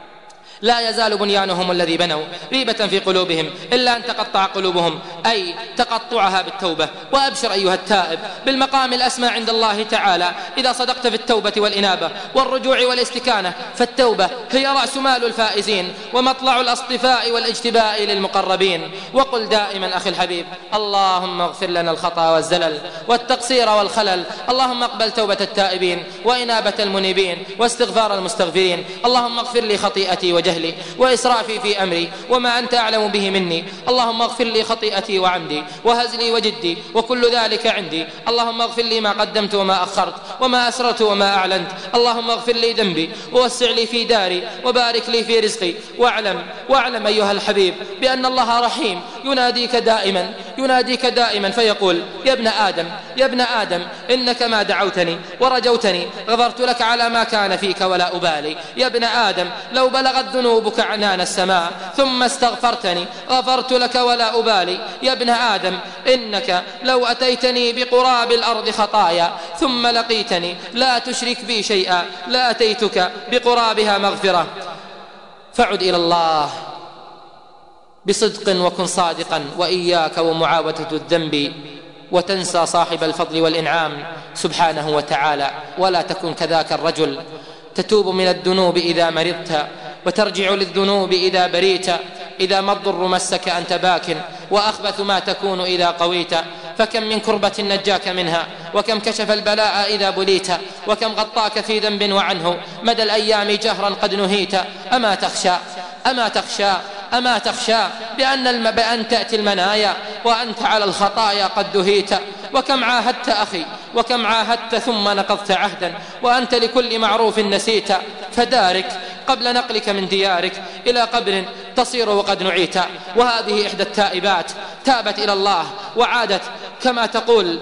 لا يزال بنيانهم الذي بنوا ريبة في قلوبهم إلا أن تقطع قلوبهم، أي تقطعها بالتوبة. وأبشر أيها التائب بالمقام الأسمى عند الله تعالى إذا صدقت في التوبة والإنابة والرجوع والاستكانة، فالتوبة هي رأس مال الفائزين ومطلع الاصطفاء والاجتباء للمقربين. وقل دائما أخي الحبيب اللهم اغفر لنا الخطأ والزلل والتقصير والخلل، اللهم اقبل توبة التائبين وإنابة المنيبين واستغفار المستغفرين. اللهم اغفر لي خطيئتي وجهلي وإسرافي في أمري وما أنت أعلم به مني، اللهم اغفر لي خطيئتي وعمدي وهزلي وجدي وكل ذلك عندي. اللهم اغفر لي ما قدمت وما أخرت وما أسررت وما أعلنت. اللهم اغفر لي ذنبي ووسع لي في داري وبارك لي في رزقي. واعلم أيها الحبيب بأن الله رحيم يناديك دائما فيقول يا ابن آدم إنك ما دعوتني ورجوتني غفرت لك على ما كان فيك ولا أبالي. يا ابن آدم لو بلغت ذنوبك عنان السماء ثم استغفرتني غفرت لك ولا أبالي. يا ابن آدم إنك لو أتيتني بقراب الأرض خطايا ثم لقيتني عصيتني لا تشرك بي شيئا لأتيتك بقرابها مغفرة. فعد إلى الله بصدق وكن صادقا، وإياك ومعاودة الذنب وتنسى صاحب الفضل والإنعام سبحانه وتعالى. ولا تكن كذاك الرجل تتوب من الذنوب إذا مرضت وترجع للذنوب إذا بريت. إذا ما الضر مسك أنت باك، وأخبث ما تكون إذا قويت. فكم من كربة نجاك منها، وكم كشف البلاء إذا بليت، وكم غطاك في ذنب وعنه مدى الأيام جهرا قد نهيت. أما تخشى بأن تأتي المنايا وأنت على الخطايا قد دهيت. وكم عاهدت أخي، وكم عاهدت ثم نقضت عهدا، وأنت لكل معروف نسيت. فدارك قبل نقلك من ديارك إلى قبر تصير وقد نعيت. وهذه إحدى التائبات تابت إلى الله وعادت كما تقول: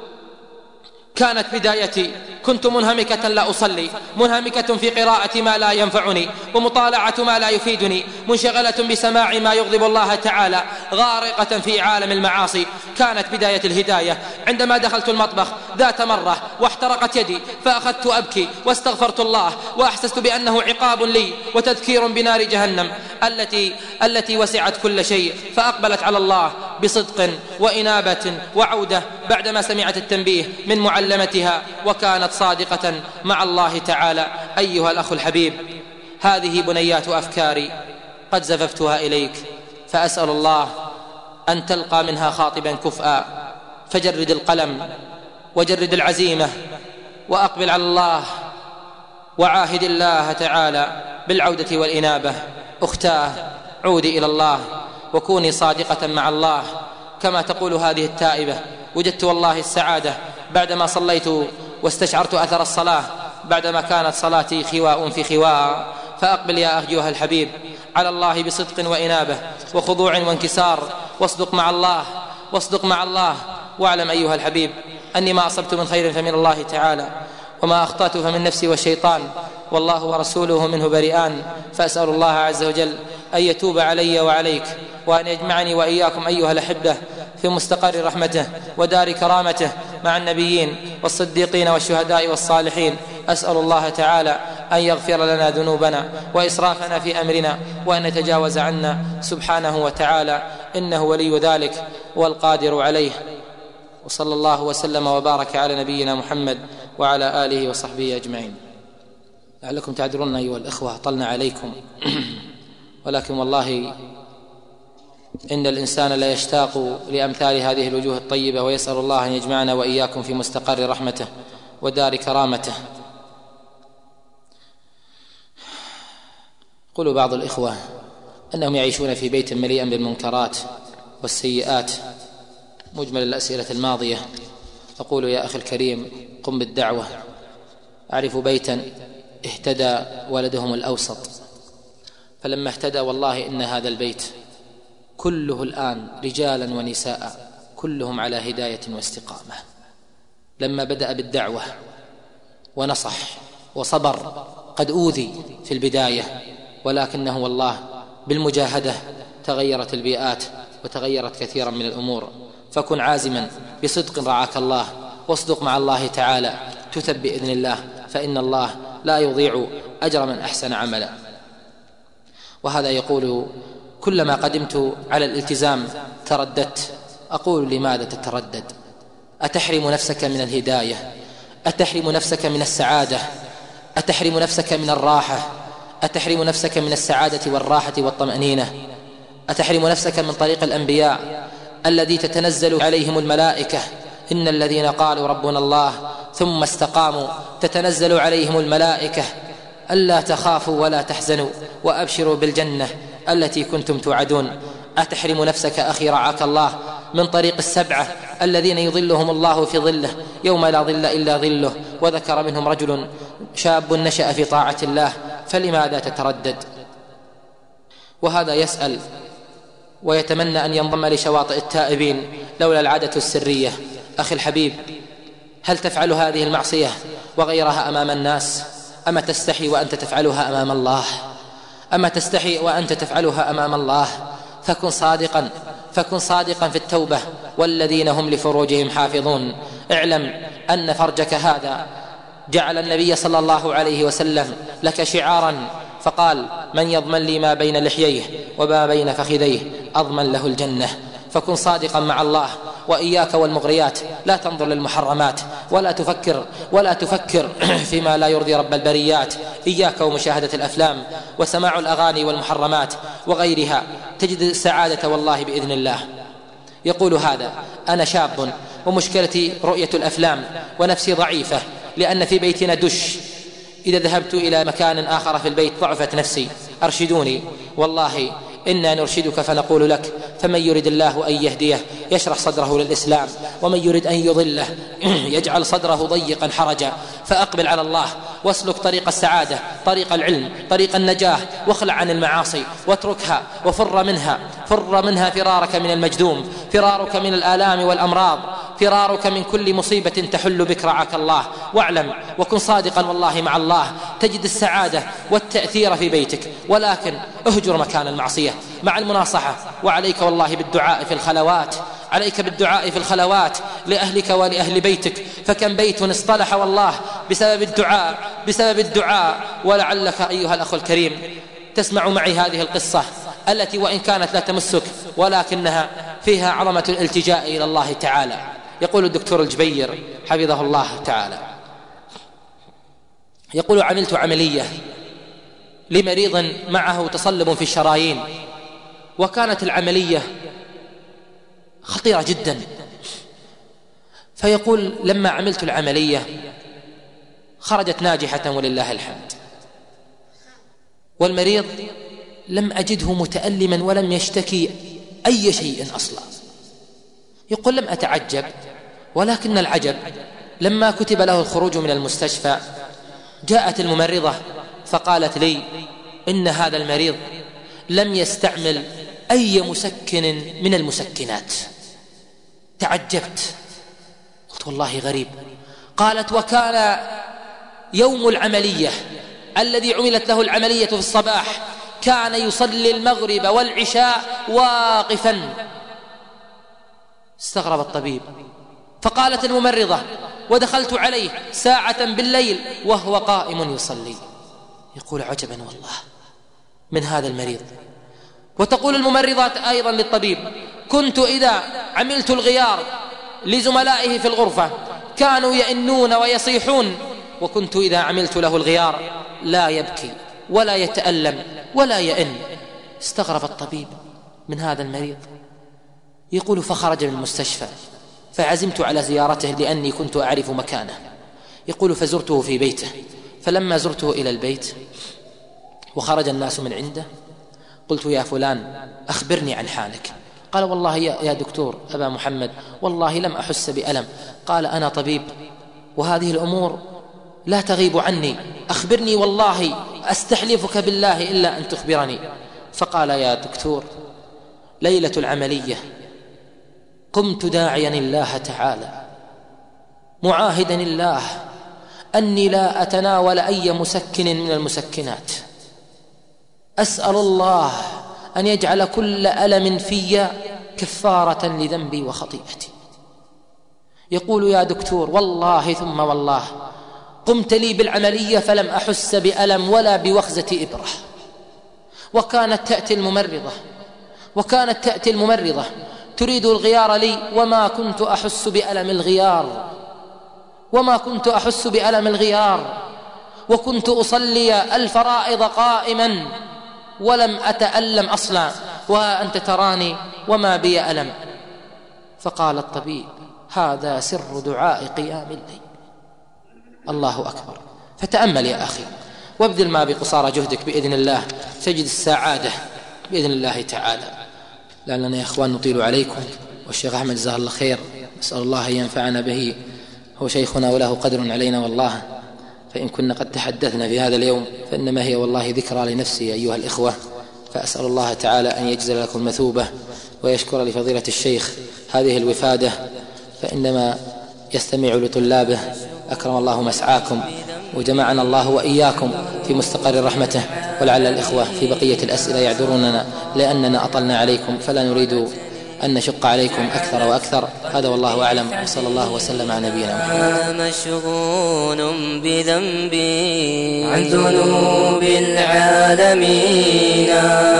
كانت بدايتي كنت منهمكة لا أصلي، منهمكة في قراءة ما لا ينفعني ومطالعة ما لا يفيدني، منشغلة بسماع ما يغضب الله تعالى، غارقة في عالم المعاصي. كانت بداية الهداية عندما دخلت المطبخ ذات مرة واحترقت يدي، فأخذت أبكي واستغفرت الله، وأحسست بأنه عقاب لي وتذكير بنار جهنم التي وسعت كل شيء. فأقبلت على الله بصدق وإنابة وعودة بعدما سمعت التنبيه من معلمتها، وكانت صادقة مع الله تعالى. أيها الأخ الحبيب، هذه بنيات أفكاري قد زففتها إليك، فأسأل الله أن تلقى منها خاطبا كفءا. فجرد القلم وجرد العزيمة وأقبل على الله، وعاهد الله تعالى بالعودة والإنابة. أختاه، عودي إلى الله وكوني صادقة مع الله كما تقول هذه التائبة. وجدت والله السعادة بعدما صليت واستشعرت أثر الصلاة، بعدما كانت صلاتي خواء في خواء. فأقبل يا أيها الحبيب على الله بصدق وإنابة وخضوع وانكسار، واصدق مع الله. واعلم أيها الحبيب أني ما أصبت من خير فمن الله تعالى، وما أخطأت فمن نفسي والشيطان، والله ورسوله منه بريئان. فأسأل الله عز وجل أن يتوب علي وعليك، وأن يجمعني وإياكم أيها الأحبة في مستقر رحمته ودار كرامته مع النبيين والصديقين والشهداء والصالحين. أسأل الله تعالى أن يغفر لنا ذنوبنا وإسرافنا في أمرنا، وأن يتجاوز عنا سبحانه وتعالى، إنه ولي ذلك والقادر عليه. وصلى الله وسلم وبارك على نبينا محمد وعلى آله وصحبه أجمعين. لعلكم تعذرون أيها الإخوة طلنا عليكم، ولكن والله إن الإنسان لا يشتاق لأمثال هذه الوجوه الطيبة، ويسأل الله أن يجمعنا وإياكم في مستقر رحمته ودار كرامته. يقول بعض الإخوة أنهم يعيشون في بيت مليئا بالمنكرات والسيئات. مجمل الأسئلة الماضية أقول: يا أخي الكريم، قم بالدعوة. أعرف بيتا اهتدى ولدهم الأوسط، فلما اهتدى والله إن هذا البيت كله الآن رجالا ونساء كلهم على هداية واستقامة. لما بدأ بالدعوة ونصح وصبر، قد أوذي في البداية، ولكنه والله بالمجاهدة تغيرت البيئات وتغيرت كثيرا من الأمور. فكن عازما بصدق رعاك الله، واصدق مع الله تعالى تثب بإذن الله، فإن الله لا يضيع أجر من أحسن عملا. وهذا يقول: كلما قدمت على الالتزام ترددت. أقول: لماذا تتردد؟ أتحرم نفسك من الهداية؟ أتحرم نفسك من السعادة؟ أتحرم نفسك من الراحة؟ أتحرم نفسك من السعادة والراحة والطمأنينة؟ أتحرم نفسك من طريق الأنبياء الذي تتنزل عليهم الملائكة؟ إن الذين قالوا ربنا الله ثم استقاموا تتنزل عليهم الملائكة ألا تخافوا ولا تحزنوا وأبشروا بالجنة التي كنتم توعدون. أتحرم نفسك أخي رعاك الله من طريق السبعة الذين يظلهم الله في ظله يوم لا ظل إلا ظله، وذكر منهم رجل شاب نشأ في طاعة الله، فلماذا تتردد؟ وهذا يسأل ويتمنى أن ينضم لشواطئ التائبين لولا العادة السرية. أخي الحبيب، هل تفعل هذه المعصية وغيرها أمام الناس؟ أما تستحي وأنت تفعلها أمام الله؟ أما تستحي وأنت تفعلها أمام الله؟ فكن صادقا في التوبة، والذين هم لفروجهم حافظون. اعلم أن فرجك هذا جعل النبي صلى الله عليه وسلم لك شعارا فقال: من يضمن لي ما بين لحييه وما بين فخذيه أضمن له الجنة. فكن صادقا مع الله، وإياك والمغريات، لا تنظر للمحرمات ولا تفكر فيما لا يرضي رب البريات. إياك ومشاهدة الأفلام وسماع الأغاني والمحرمات وغيرها، تجد السعادة والله بإذن الله. يقول هذا: أنا شاب ومشكلتي رؤية الأفلام ونفسي ضعيفة لأن في بيتنا دش، إذا ذهبت إلى مكان آخر في البيت ضعفت نفسي، أرشدوني. والله إنا نرشدك فنقول لك: فمن يرد الله أن يهديه يشرح صدره للإسلام، ومن يرد أن يضله يجعل صدره ضيقا حرجا. فأقبل على الله واسلك طريق السعادة، طريق العلم، طريق النجاة، واخلع عن المعاصي واتركها وفر منها فرارك من المجذوم، فرارك من الآلام والأمراض، فرارك من كل مصيبة تحل بك رعاك الله. واعلم وكن صادقا والله مع الله تجد السعادة والتأثير في بيتك، ولكن اهجر مكان المعصية مع المناصحة. وعليك والله بالدعاء في الخلوات، عليك بالدعاء في الخلوات لأهلك ولأهل بيتك، فكم بيت اصطلح والله بسبب الدعاء. ولعلك أيها الأخ الكريم تسمع معي هذه القصة التي وإن كانت لا تمسك ولكنها فيها عظمة الالتجاء إلى الله تعالى. يقول الدكتور الجبير حفظه الله تعالى، يقول: عملت عملية لمريض معه تصلب في الشرايين، وكانت العملية خطيرة جدا. فيقول: لما عملت العملية خرجت ناجحة ولله الحمد، والمريض لم أجده متألما ولم يشتكي أي شيء أصلا. يقول: لم أتعجب، ولكن العجب لما كتب له الخروج من المستشفى جاءت الممرضة فقالت لي: إن هذا المريض لم يستعمل أي مسكن من المسكنات. تعجبت، قلت: والله غريب. قالت: وكان يوم العملية الذي عملت له العملية في الصباح كان يصلي المغرب والعشاء واقفا. استغرب الطبيب، فقالت الممرضة: ودخلت عليه ساعة بالليل وهو قائم يصلي. يقول: عجبا والله من هذا المريض. وتقول الممرضات أيضا للطبيب: كنت إذا عملت الغيار لزملائه في الغرفة كانوا يئنون ويصيحون، وكنت إذا عملت له الغيار لا يبكي ولا يتألم ولا يئن. استغرب الطبيب من هذا المريض. يقول: فخرج من المستشفى فعزمت على زيارته لأني كنت أعرف مكانه. يقول: فزرته في بيته، فلما زرته إلى البيت وخرج الناس من عنده قلت: يا فلان أخبرني عن حالك. قال: والله يا دكتور أبا محمد والله لم أحس بألم. قال: أنا طبيب وهذه الأمور لا تغيب عني، أخبرني والله أستحلفك بالله إلا أن تخبرني. فقال: يا دكتور، ليلة العملية قمت داعيا الله تعالى معاهدا الله أني لا أتناول أي مسكن من المسكنات، أسأل الله أن يجعل كل ألم في كفارة لذنبي وخطيئتي. يقول: يا دكتور والله ثم والله قمت لي بالعملية فلم أحس بألم ولا بوخزة إبرة. وكانت تأتي الممرضة تريد الغيار لي وما كنت أحس بألم الغيار، وكنت أصلي الفرائض قائما ولم أتألم أصلا، وأنت تراني وما بي ألم. فقال الطبيب: هذا سر دعاء قيام الليل. الله أكبر. فتأمل يا أخي وابذل ما بقصارى جهدك بإذن الله تجد السعادة بإذن الله تعالى. لعلنا يا أخوان نطيل عليكم، والشيخ أحمد جزاه الله خير نسأل الله أن ينفعنا به، هو شيخنا وله قدر علينا والله. فإن كنا قد تحدثنا في هذا اليوم فإنما هي والله ذكرى لنفسي أيها الإخوة. فأسأل الله تعالى أن يجزل لكم المثوبة ويشكر لفضيلة الشيخ هذه الوفادة، فإنما يستمع لطلابه. أكرم الله مسعاكم وجمعنا الله وإياكم في مستقر رحمته. ولعل الإخوة في بقية الأسئلة يعذروننا لأننا أطلنا عليكم، فلا نريد أن نشق عليكم أكثر وأكثر. هذا والله أعلم، وصلى الله وسلم على نبينا محمد. مشغول بذنبي عن ذنوب العالمين،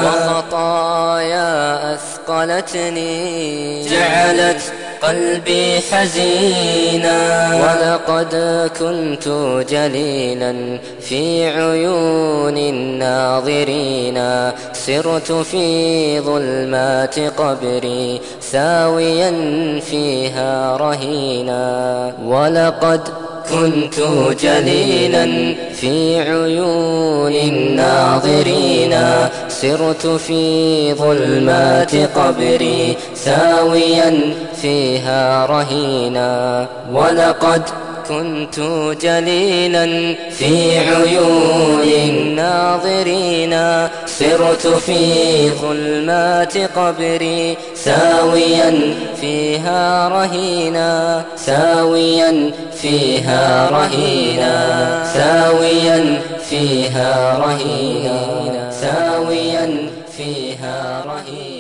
وخطايا أثقلتني جعلت قلبي حزينا، ولقد كنت جليلا في عيون الناظرين، سرت في ظلمات قبري ساويا فيها رهينا، ولقد كنت جليلا في عيون الناظرين، سرت في ظلمات قبري ساويا فيها رهينا، ولقد كنت جليلا في عيون الناظرين، سرت في ظلمات قبري ساويا فيها رهينا، ساويا فيها رهينا، ساويا فيها رهينا، ساويا فيها رهينا.